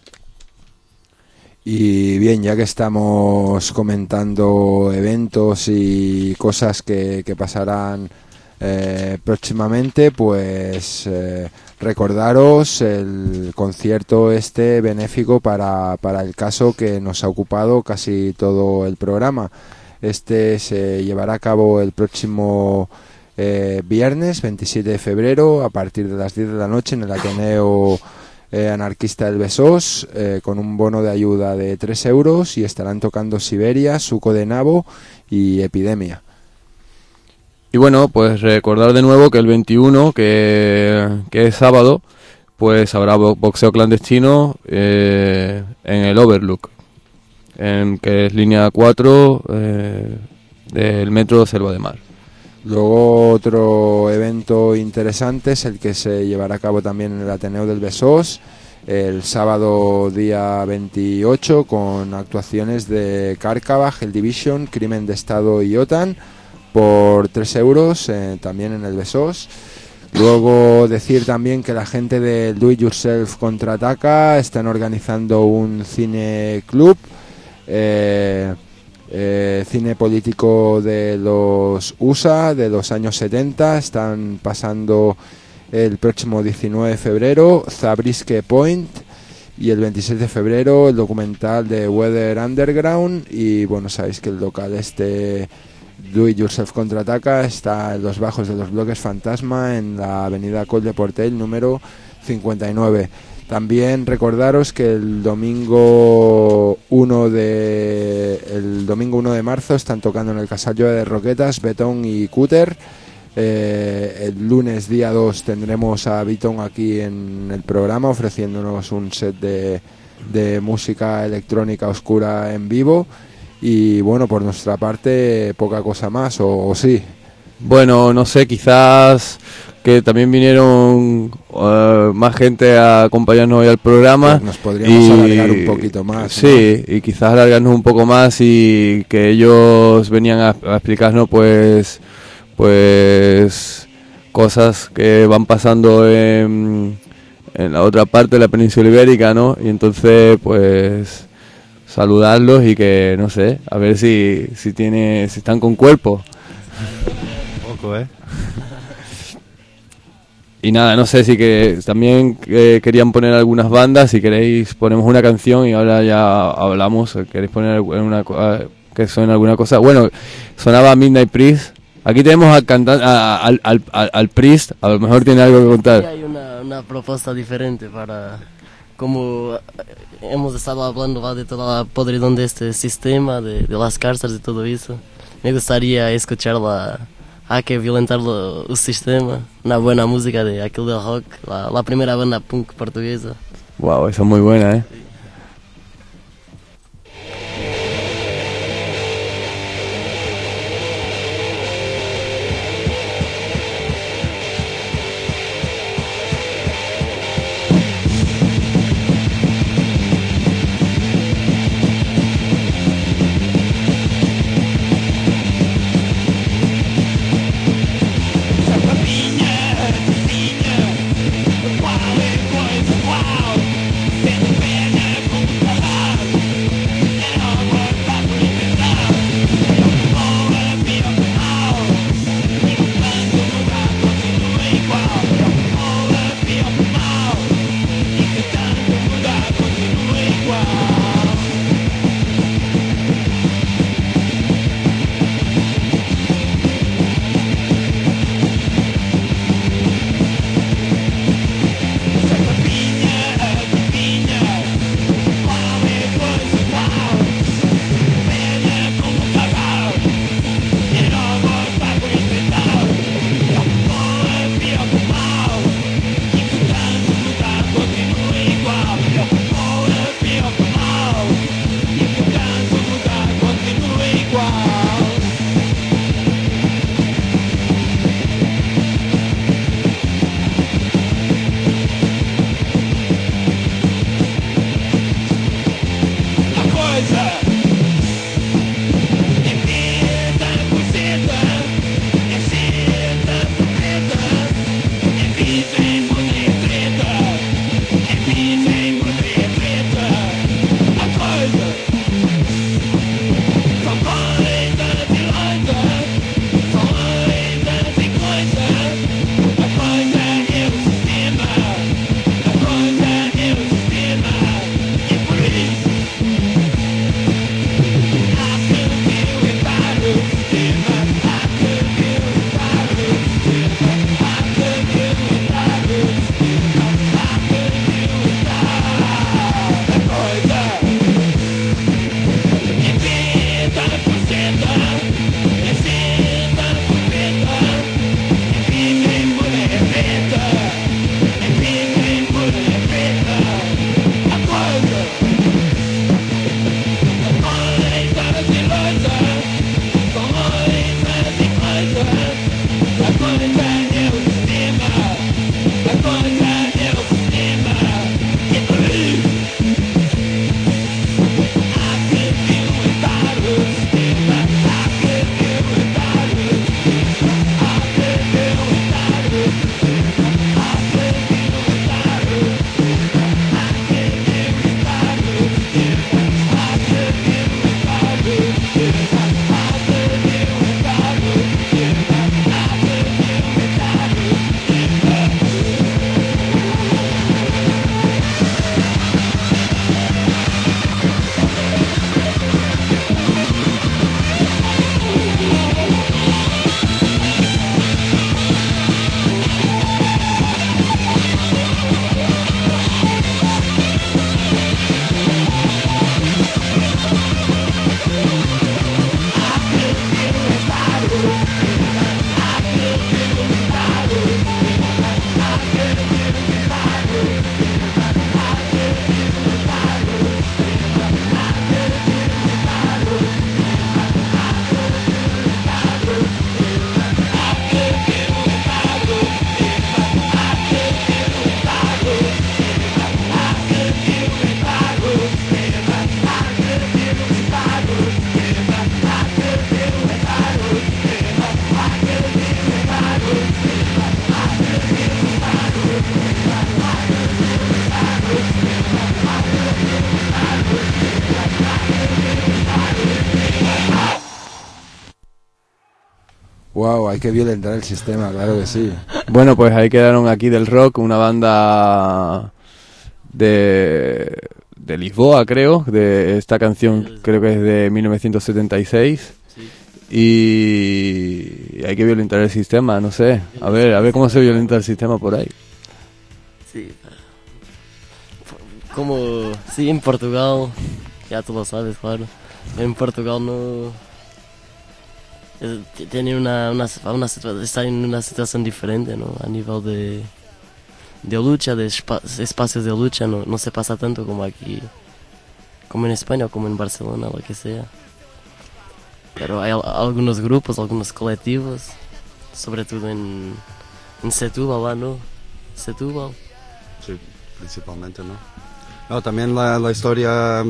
Y bien, ya que estamos comentando eventos y cosas que pasarán próximamente, pues recordaros el concierto benéfico para el caso que nos ha ocupado casi todo el programa. Este se llevará a cabo el próximo viernes 27 de febrero a partir de las 10 de la noche en el Ateneo Anarquista del Besós, con un bono de ayuda de 3 euros, y estarán tocando Siberia, Suco de Nabo y Epidemia. Y bueno, pues recordar de nuevo que el 21, que es sábado, pues habrá boxeo clandestino en el Overlook, que es línea 4 del metro Selva de Mar. Luego otro evento interesante es el que se llevará a cabo también en el Ateneo del Besós el sábado día 28, con actuaciones de Cárcava, Hell Division, Crimen de Estado y OTAN por 3 euros también en el Besós. Luego decir también que la gente de Do It Yourself Contraataca están organizando un cine club, cine político de los USA de los años 70. Están pasando el próximo 19 de febrero Zabriskie Point, y el 26 de febrero el documental de Weather Underground. Y bueno, sabéis que el local Do It Yourself Contraataca está en los bajos de los bloques Fantasma, en la avenida Col de Portel número 59. También recordaros que el domingo 1 de marzo están tocando en el Casallo de Roquetas Betón y Cúter. El lunes día 2 tendremos a Betón aquí en el programa ofreciéndonos un set de música electrónica oscura en vivo. Y bueno, por nuestra parte poca cosa más, o sí. Bueno, no sé, quizás que también vinieron más gente a acompañarnos hoy al programa. Pues nos podríamos alargar un poquito más. Sí, ¿no? Y quizás alargarnos un poco más, y que ellos venían a explicarnos pues cosas que van pasando en la otra parte de la península ibérica, ¿no? Y entonces pues saludarlos y que, no sé, a ver si están con cuerpo. Un poco, Y nada, no sé si que también querían poner algunas bandas. Si queréis ponemos una canción y ahora ya hablamos. ¿Queréis poner que suene alguna cosa? Bueno, sonaba Midnight Priest. Aquí tenemos al cantante, al Priest. A lo mejor tiene algo que contar. Sí, hay una propuesta diferente para como hemos estado hablando ¿va? De toda la podridón de este sistema, de las cárceles y todo eso, me gustaría escucharla a que violentar o sistema, una buena música de aquel del rock, la primera banda punk portuguesa. Wow, esa es muy buena, ¿eh? Wow, hay que violentar el sistema, claro que sí. Bueno, pues ahí quedaron aquí del rock, una banda de Lisboa, creo, de esta canción creo que es de 1976. Y hay que violentar el sistema, no sé. A ver cómo se violenta el sistema por ahí. Sí. Como, sí, en Portugal, ya tú lo sabes, claro. En Portugal no. Tienen están en una situación diferente, ¿no? A nivel de lucha, de espacios de lucha, no se pasa tanto como aquí, como en España o como en Barcelona, lo que sea. Pero hay algunos grupos, algunos colectivos, sobre todo en Setúbal, ¿no? Setúbal. Sí, principalmente, ¿no? No, también la historia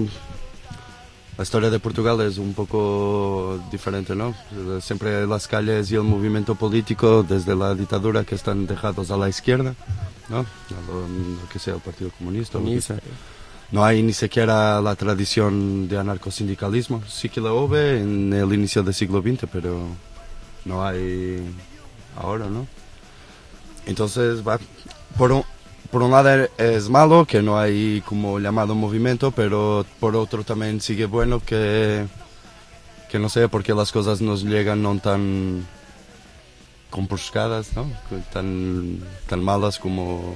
de Portugal es un poco diferente, ¿no? Siempre las calles y el movimiento político desde la dictadura que están dejados a la izquierda, ¿no? Lo que sea el Partido Comunista, lo que sea. No hay ni siquiera la tradición de anarcosindicalismo. Sí que la hubo en el inicio del siglo XX, pero no hay ahora, ¿no? Entonces, por un lado es malo que no hay como llamado movimiento, pero por otro también sigue bueno que no sé por qué las cosas nos llegan no tan compuscadas, ¿no? Tan malas como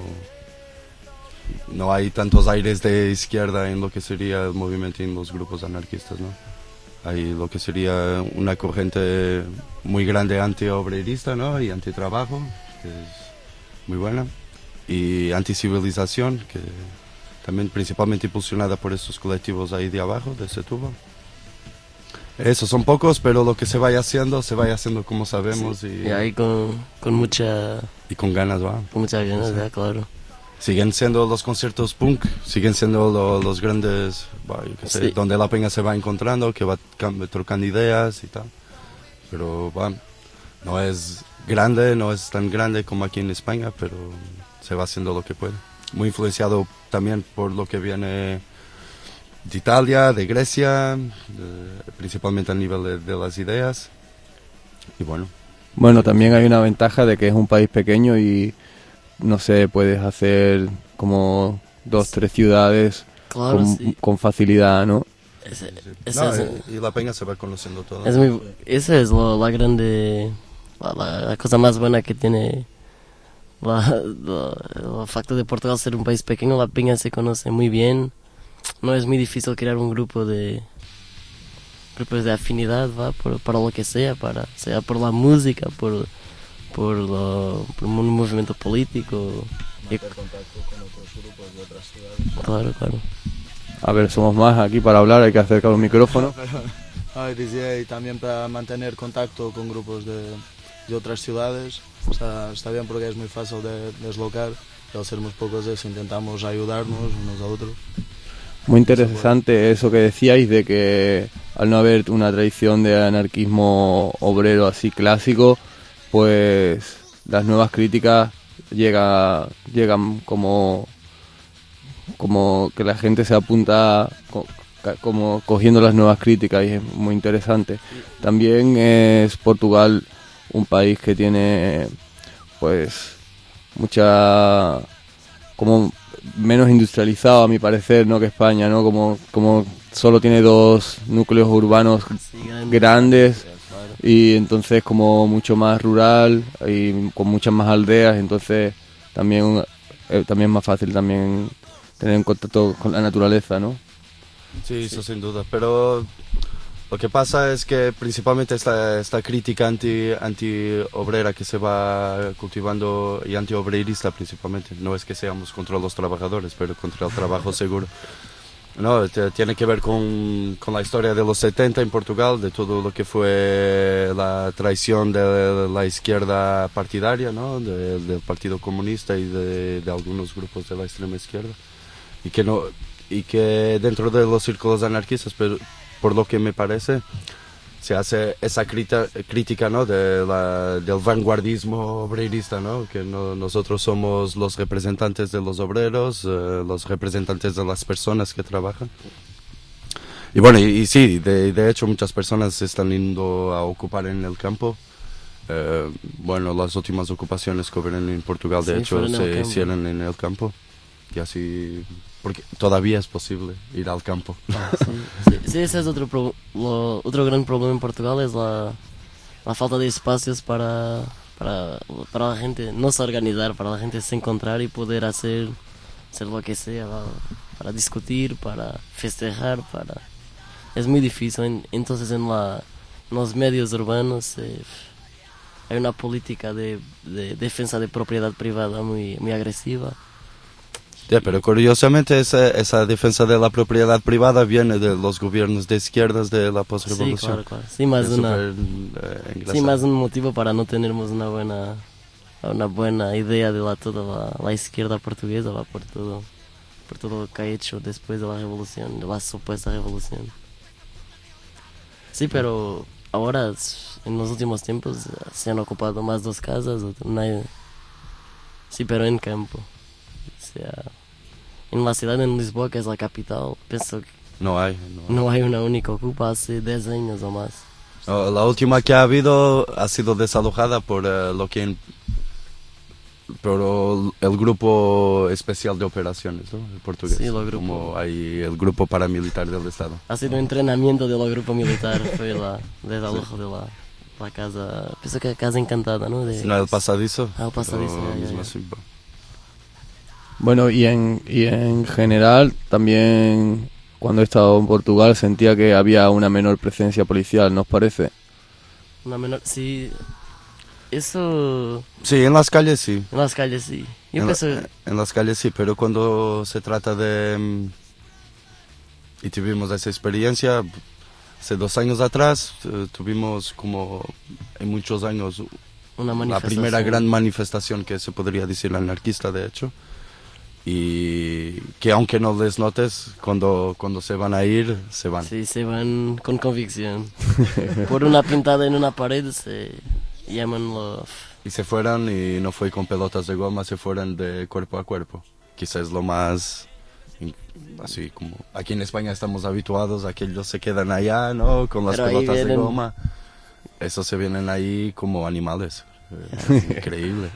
no hay tantos aires de izquierda en lo que sería el movimiento en los grupos anarquistas, ¿no? Hay lo que sería una corriente muy grande anti-obrerista, ¿no? Y anti-trabajo, que es muy buena, y anti-civilización, que también principalmente impulsionada por estos colectivos ahí de abajo, de Setúbal. Esos son pocos, pero lo que se vaya haciendo como sabemos. Sí, y ahí con mucha... Y con ganas, va. Con muchas ganas, ya, claro. Siguen siendo los conciertos punk, siguen siendo los grandes, yo qué sé, Sí. donde la peña se va encontrando, que va trocando ideas y tal. Pero no es grande, no es tan grande como aquí en España, pero se va haciendo lo que puede. Muy influenciado también por lo que viene de Italia, de Grecia, principalmente a nivel de las ideas. Y bueno. Bueno, también hay una ventaja de que es un país pequeño y no sé, puedes hacer como 2-3 ciudades Claro, sí. con facilidad, ¿no? Y la peña se va conociendo todo. Esa es la grande, la cosa más buena que tiene el facto de Portugal ser un país pequeño. La peña se conoce muy bien. No es muy difícil crear un grupos de afinidad, para lo que sea por la música, por un movimiento político. Contacto con otros grupos de otras ciudades. Claro. A ver, somos más aquí para hablar, hay que acercar los micrófonos. Y también para mantener contacto con grupos de otras ciudades. Está bien porque es muy fácil de deslocar. Y al ser muy pocos de eso intentamos ayudarnos unos a otros. Muy interesante eso que decíais de que al no haber una tradición de anarquismo obrero así clásico, pues las nuevas críticas llegan como que la gente se apunta como cogiendo las nuevas críticas y es muy interesante. También es Portugal un país que tiene pues mucha como menos industrializado a mi parecer, ¿no? Que España, ¿no? Como solo tiene 2 núcleos urbanos grandes y entonces como mucho más rural y con muchas más aldeas, entonces también es más fácil también tener en contacto con la naturaleza, ¿no? Sí, eso sin duda, pero lo que pasa es que principalmente esta crítica anti-obrera que se va cultivando y anti-obrerista principalmente, no es que seamos contra los trabajadores, pero contra el trabajo seguro. No, tiene que ver con la historia de los 70 en Portugal, de todo lo que fue la traición de la izquierda partidaria, ¿no? Del Partido Comunista y de algunos grupos de la extrema izquierda. Y que dentro de los círculos anarquistas, pero por lo que me parece, se hace esa crítica, ¿no? Del vanguardismo obrerista, ¿no? Que nosotros somos los representantes de los obreros, los representantes de las personas que trabajan. Y bueno, y sí, de hecho muchas personas se están yendo a ocupar en el campo. Bueno, las últimas ocupaciones que hubieron en Portugal, de hecho, se hicieron en el campo. Y así, porque todavía es posible ir al campo. Sí, ese es otro gran problema en Portugal, es la falta de espacios para la gente no se organizar, para la gente se encontrar y poder hacer lo que sea, para discutir, para festejar, para... Es muy difícil. Entonces en los medios urbanos hay una política de defensa de propiedad privada muy agresiva. Ya, pero curiosamente esa defensa de la propiedad privada viene de los gobiernos de izquierdas de la posrevolución. Sí, claro. Sí, más Sí, más un motivo para no tener una buena idea de toda la izquierda portuguesa, va por todo lo que ha hecho después de la revolución, de la supuesta revolución. Sí, pero ahora en los últimos tiempos se han ocupado más 2 casas, sí, pero en campo. O sea, en la ciudad, en Lisboa, que es la capital, pienso que no hay una única ocupa hace 10 años o más. La última que ha habido ha sido desalojada por por el grupo especial de operaciones, ¿no? El portugués. Sí, el grupo. Como hay el grupo paramilitar del Estado. Ha sido entrenamiento del grupo militar, fue el desalojo de la casa, pienso que Casa Encantada, ¿no? No, el pasadizo. El pasadizo, Mismo así, Bueno, y en general también cuando he estado en Portugal sentía que había una menor presencia policial, ¿no os parece? Una menor, sí. Eso... Sí, en las calles sí. En las calles sí. Yo pienso... En las calles sí, pero cuando se trata de... Y tuvimos esa experiencia, hace 2 años atrás, tuvimos como en muchos años la primera gran manifestación que se podría decir anarquista, de hecho. Y que aunque no les notes, cuando se van a ir, se van. Sí, se van con convicción. Por una pintada en una pared se llaman los... Y se fueron y no fue con pelotas de goma, se fueron de cuerpo a cuerpo. Quizás lo más... Así como aquí en España estamos habituados a que ellos se quedan allá, ¿no? Con las pelotas de goma. Esos se vienen ahí como animales. Increíble.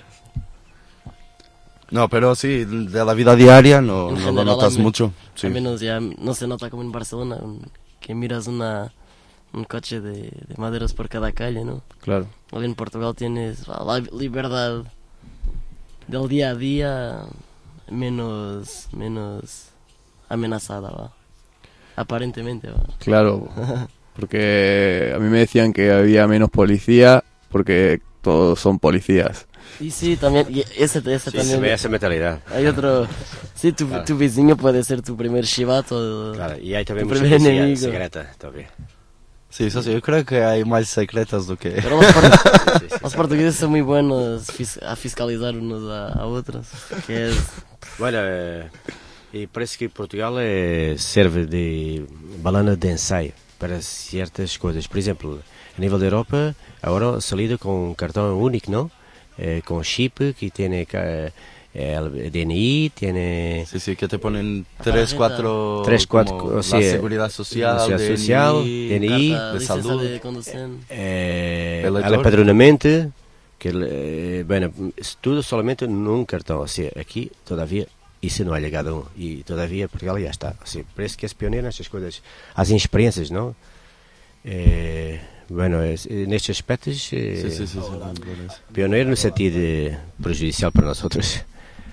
No, pero sí, de la vida diaria no lo notas mucho. Sí. Al menos ya no se nota como en Barcelona, que miras un coche de maderas por cada calle, ¿no? Claro. En Portugal tienes la libertad del día a día menos amenazada, ¿va? Aparentemente, ¿va? Claro, porque a mí me decían que había menos policía porque todos son policías. Y sí, también, y ese también... Se ve esa mentalidad. Hay otro... Sí, tu vizinho puede ser tu primer chivato. Claro, y hay también tu mucha primer policía enemigo. secreta todavía. Sí, eso sí, yo creo que hay más secretas do que... Pero los portugueses son muy buenos a fiscalizar unos a otros. Que es... Bueno, e parece que Portugal serve de balana de ensaio para certas coisas. Por exemplo, a nível da Europa, agora se lida com um cartão único, não? Com chip que tem el DNI, tiene... Sí, que te ponen 3, 4... o sea, la seguridad social, DNI, de salud, el empadronamiento, que, bueno, tudo solamente num cartão. O sea, aqui, todavía, isso não é chegado e todavía Portugal já está. O sea, parece que é pioneiro nestas coisas. As experiências, não? Bueno, nestes aspectos, sí, pioneiro no sentido prejudicial para nós outros.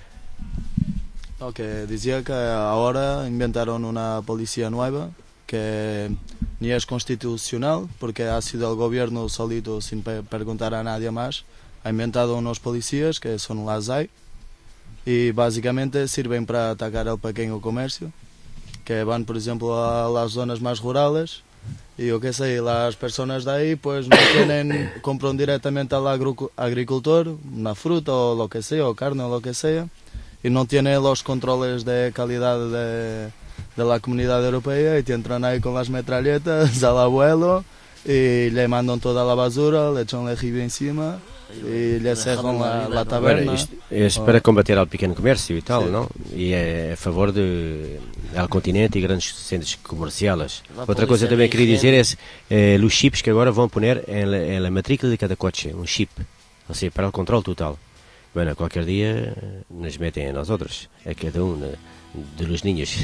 No, que decía que ahora inventaron una policía nueva que ni es constitucional porque ha sido el gobierno solito sin preguntar a nadie más. Ha inventado unos policías que son las AI y básicamente sirven para atacar al pequeño comercio, que van por ejemplo a las zonas más rurales y yo qué sé, las personas de ahí pues no compran directamente al agricultor una fruta o lo que sea, o carne o lo que sea, y no tiene los controles de calidad de la comunidad europea y te entran ahí con las metralletas al abuelo y le mandan toda la basura, le echan lejía encima e lhe cerram a taberna. Bueno, isto é para combater o pequeno comércio e tal, não? E é a favor do continente e grandes centros comerciais. Outra coisa que também queria dizer é os chips que agora vão pôr na matrícula de cada coche, um chip, ou seja, para o controle total. Bueno, qualquer dia nos metem a nós outros, a cada de los niños.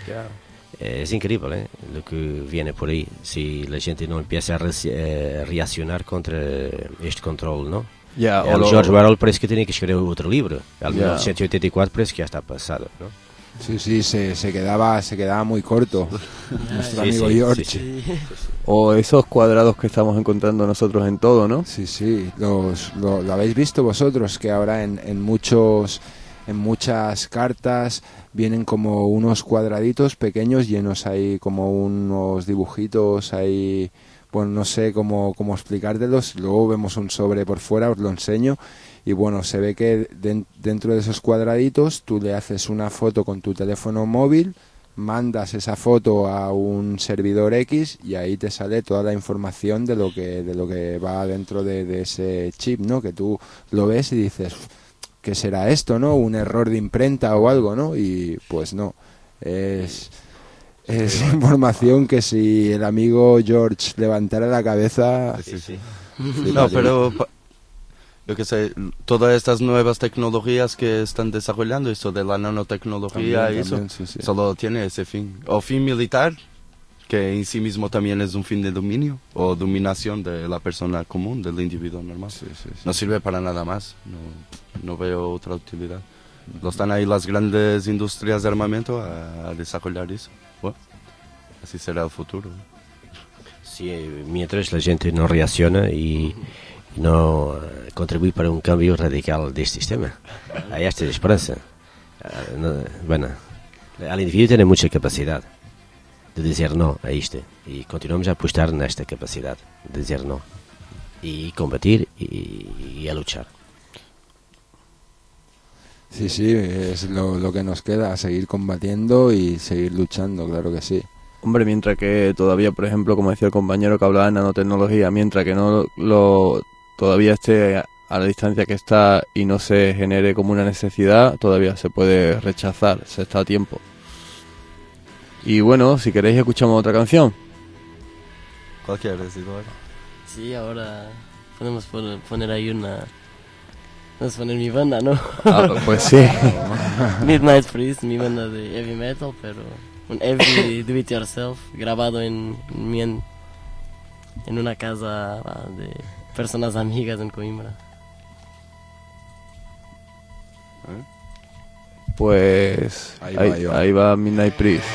Es increíble, lo que viene por ahí, si la gente no empieza a reaccionar contra este controle, ¿no? Yeah, George Orwell parece que tenía que escribir otro libro. En 1984 parece que ya está pasado, ¿no? Sí, se quedaba muy corto nuestro Sí, amigo sí, George. sí, O esos cuadrados que estamos encontrando nosotros en todo, ¿no? Sí, lo habéis visto vosotros, que ahora en muchas cartas vienen como unos cuadraditos pequeños llenos ahí, como unos dibujitos ahí, bueno, no sé cómo explicártelos. Luego vemos un sobre por fuera, os lo enseño, y bueno, se ve que dentro de esos cuadraditos tú le haces una foto con tu teléfono móvil, mandas esa foto a un servidor X y ahí te sale toda la información de lo que va dentro de ese chip, ¿no? Que tú lo ves y dices, ¿qué será esto, no? Un error de imprenta o algo, ¿no? Y pues no, es información que si el amigo George levantara la cabeza... Sí. No, pero yo que sé, todas estas nuevas tecnologías que están desarrollando, eso de la nanotecnología y eso, sí. solo tiene ese fin. O fin militar, que en sí mismo también es un fin de dominio, o dominación de la persona común, del individuo normal. Sí. No sirve para nada más, no veo otra utilidad. No están ahí las grandes industrias de armamento a desarrollar eso. Bueno, así será el futuro. Sí, mientras la gente no reacciona y no contribuye para un cambio radical del sistema. Hay esta esperanza. Bueno, el individuo tiene mucha capacidad de decir no a esto y continuamos a apostar nesta capacidad de decir no y combatir y a luchar. Sí, es lo que nos queda, seguir combatiendo y seguir luchando, claro que sí. Hombre, mientras que todavía, por ejemplo, como decía el compañero que hablaba de nanotecnología, mientras que todavía esté a la distancia que está y no se genere como una necesidad, todavía se puede rechazar, se está a tiempo. Y bueno, si queréis escuchamos otra canción. Cualquier residual. Sí, ahora podemos poner ahí Vamos a poner mi banda, ¿no? Pues sí. Midnight Freeze, mi banda de heavy metal, pero un heavy do it yourself, grabado en una casa de personas amigas en Coimbra. Pues ahí va Midnight Priest.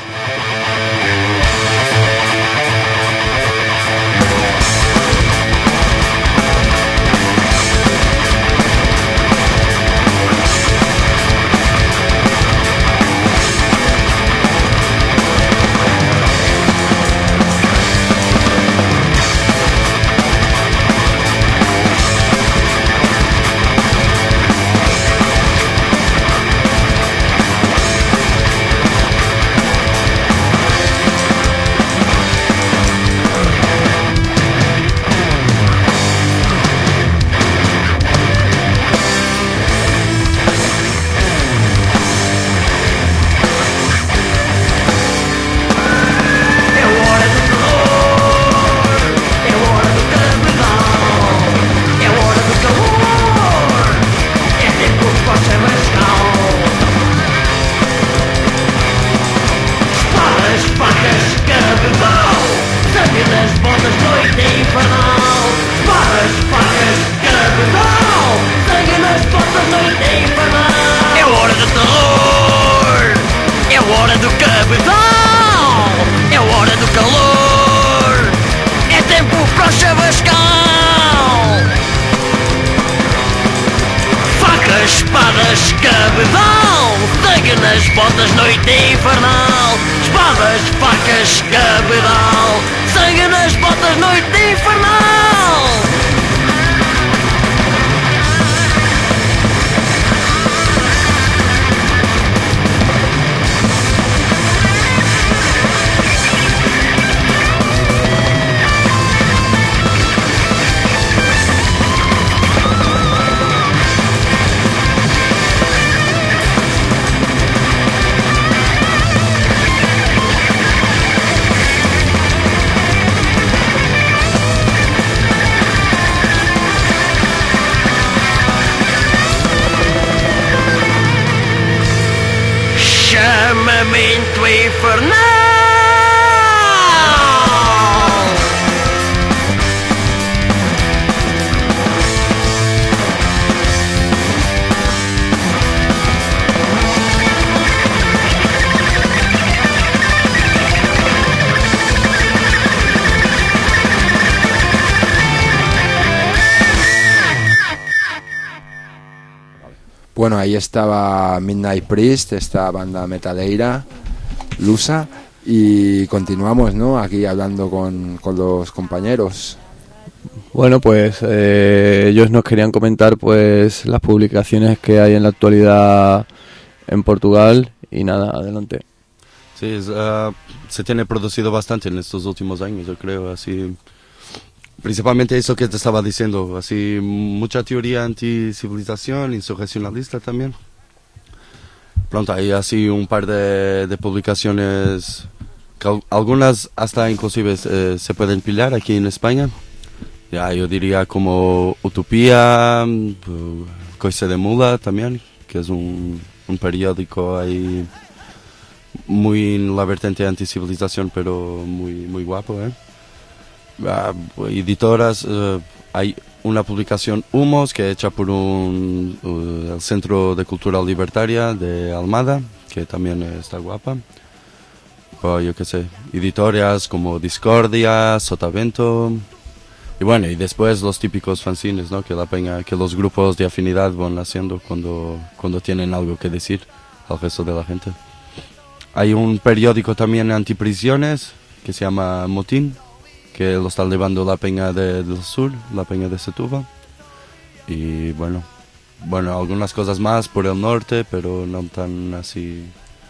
Bueno, ahí estaba Midnight Priest, esta banda metaleira, lusa, y continuamos, ¿no? Aquí hablando con los compañeros. Bueno, pues ellos nos querían comentar pues las publicaciones que hay en la actualidad en Portugal y nada, adelante. Sí, se tiene producido bastante en estos últimos años, yo creo, así. Principalmente eso que te estaba diciendo, así mucha teoría anti-civilización, insurreccionalista también. Pronto, hay así un par de publicaciones, que algunas hasta inclusive se pueden pillar aquí en España. Ya, yo diría como Utopía, Coisa de Mula también, que es un periódico ahí muy en la vertiente anti-civilización, pero muy guapo, ¿eh? Editoras, hay una publicación Humos que es hecha por el Centro de Cultura Libertaria de Almada, que también está guapa. Yo qué sé, editorias como Discordia, Sotavento, y bueno, y después los típicos fanzines, ¿no? Que los grupos de afinidad van haciendo cuando tienen algo que decir al resto de la gente. Hay un periódico también antiprisiones que se llama Motín, que lo está llevando la Peña del Sur, la Peña de Setúbal. Y bueno, algunas cosas más por el norte, pero no tan así.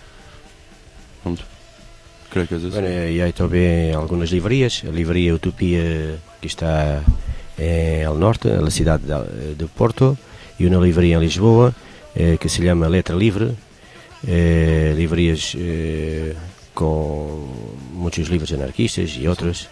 Creo que es eso. Bueno, y hay también algunas librerías. La librería Utopía, que está al norte, en la ciudad de Porto, y una librería en Lisboa, que se llama Letra Livre. Librerías con muchos libros anarquistas y otros.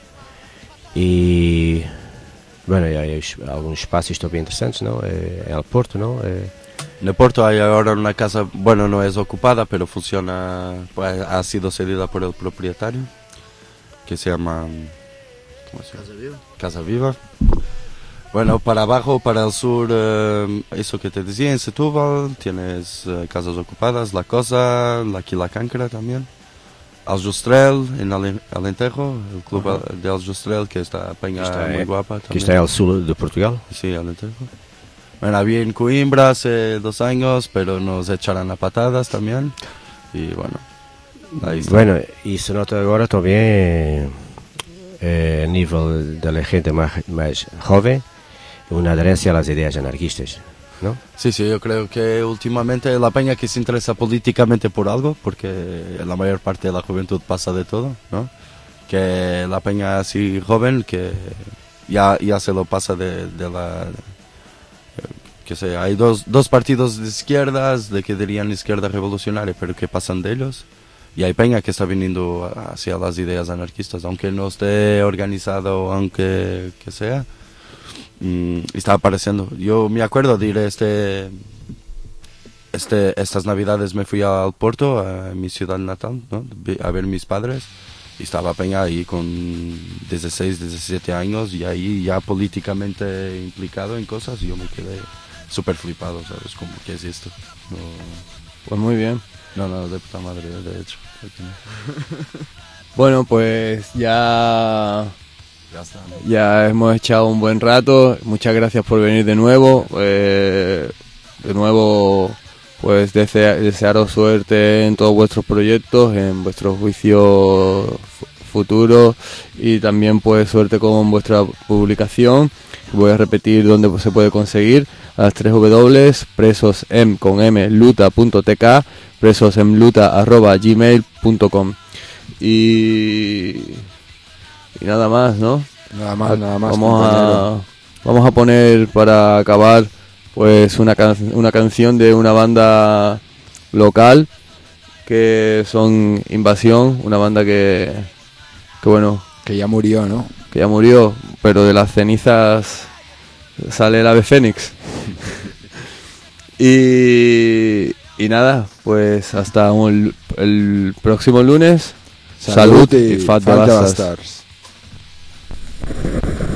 Y bueno, hay algunos espacios también interesantes, ¿no? En el Porto, ¿no? En el Porto hay ahora una casa, bueno, no es ocupada, pero funciona, pues, ha sido cedida por el propietario, que se llama... ¿cómo se llama? Casa Viva. Casa Viva. Bueno, para abajo, para el sur, eso que te decía, en Setúbal, tienes casas ocupadas, La Cosa, aquí La Cancra también. Aljustrel, en Alentejo, el club de Aljustrel, que está peña muy guapa también. Que está al sur de Portugal. Sí, Alentejo. Bueno, había en Coimbra hace 2 años, pero nos echaron a patadas también. Y bueno, ahí está. Bueno, y se nota ahora también a nivel de la gente más joven una adherencia a las ideas anarquistas, ¿no? Sí, yo creo que últimamente la peña que se interesa políticamente por algo, porque la mayor parte de la juventud pasa de todo, ¿no? Que la peña así joven que ya se lo pasa de la... que sé, hay dos partidos de izquierdas, de que dirían izquierda revolucionaria, pero que pasan de ellos. Y hay peña que está viniendo hacia las ideas anarquistas, aunque no esté organizado, aunque que sea. Está apareciendo. Yo me acuerdo de ir estas navidades me fui al Porto, a mi ciudad natal, ¿no? A ver mis padres, y estaba peña ahí con 16, 17 años y ahí ya políticamente implicado en cosas, y yo me quedé súper flipado, ¿sabes? Como, ¿qué es esto? No... Pues muy bien. No, de puta madre, de hecho. Bueno, pues ya está. Ya hemos echado un buen rato. Muchas gracias por venir de nuevo. De nuevo, pues desearos suerte en todos vuestros proyectos, en vuestros juicios futuros, y también pues suerte con vuestra publicación. Voy a repetir dónde se puede conseguir: a las 3 W, presosm.luta.tk, presosemluta@gmail.com. Y nada más, ¿no? Nada más. Vamos a poner, para acabar, pues una canción de una banda local, que son Invasión, una banda que bueno, que ya murió, ¿no? Que ya murió, pero de las cenizas sale el ave fénix. y nada, pues hasta el próximo lunes. Salud y Fat de Bastards.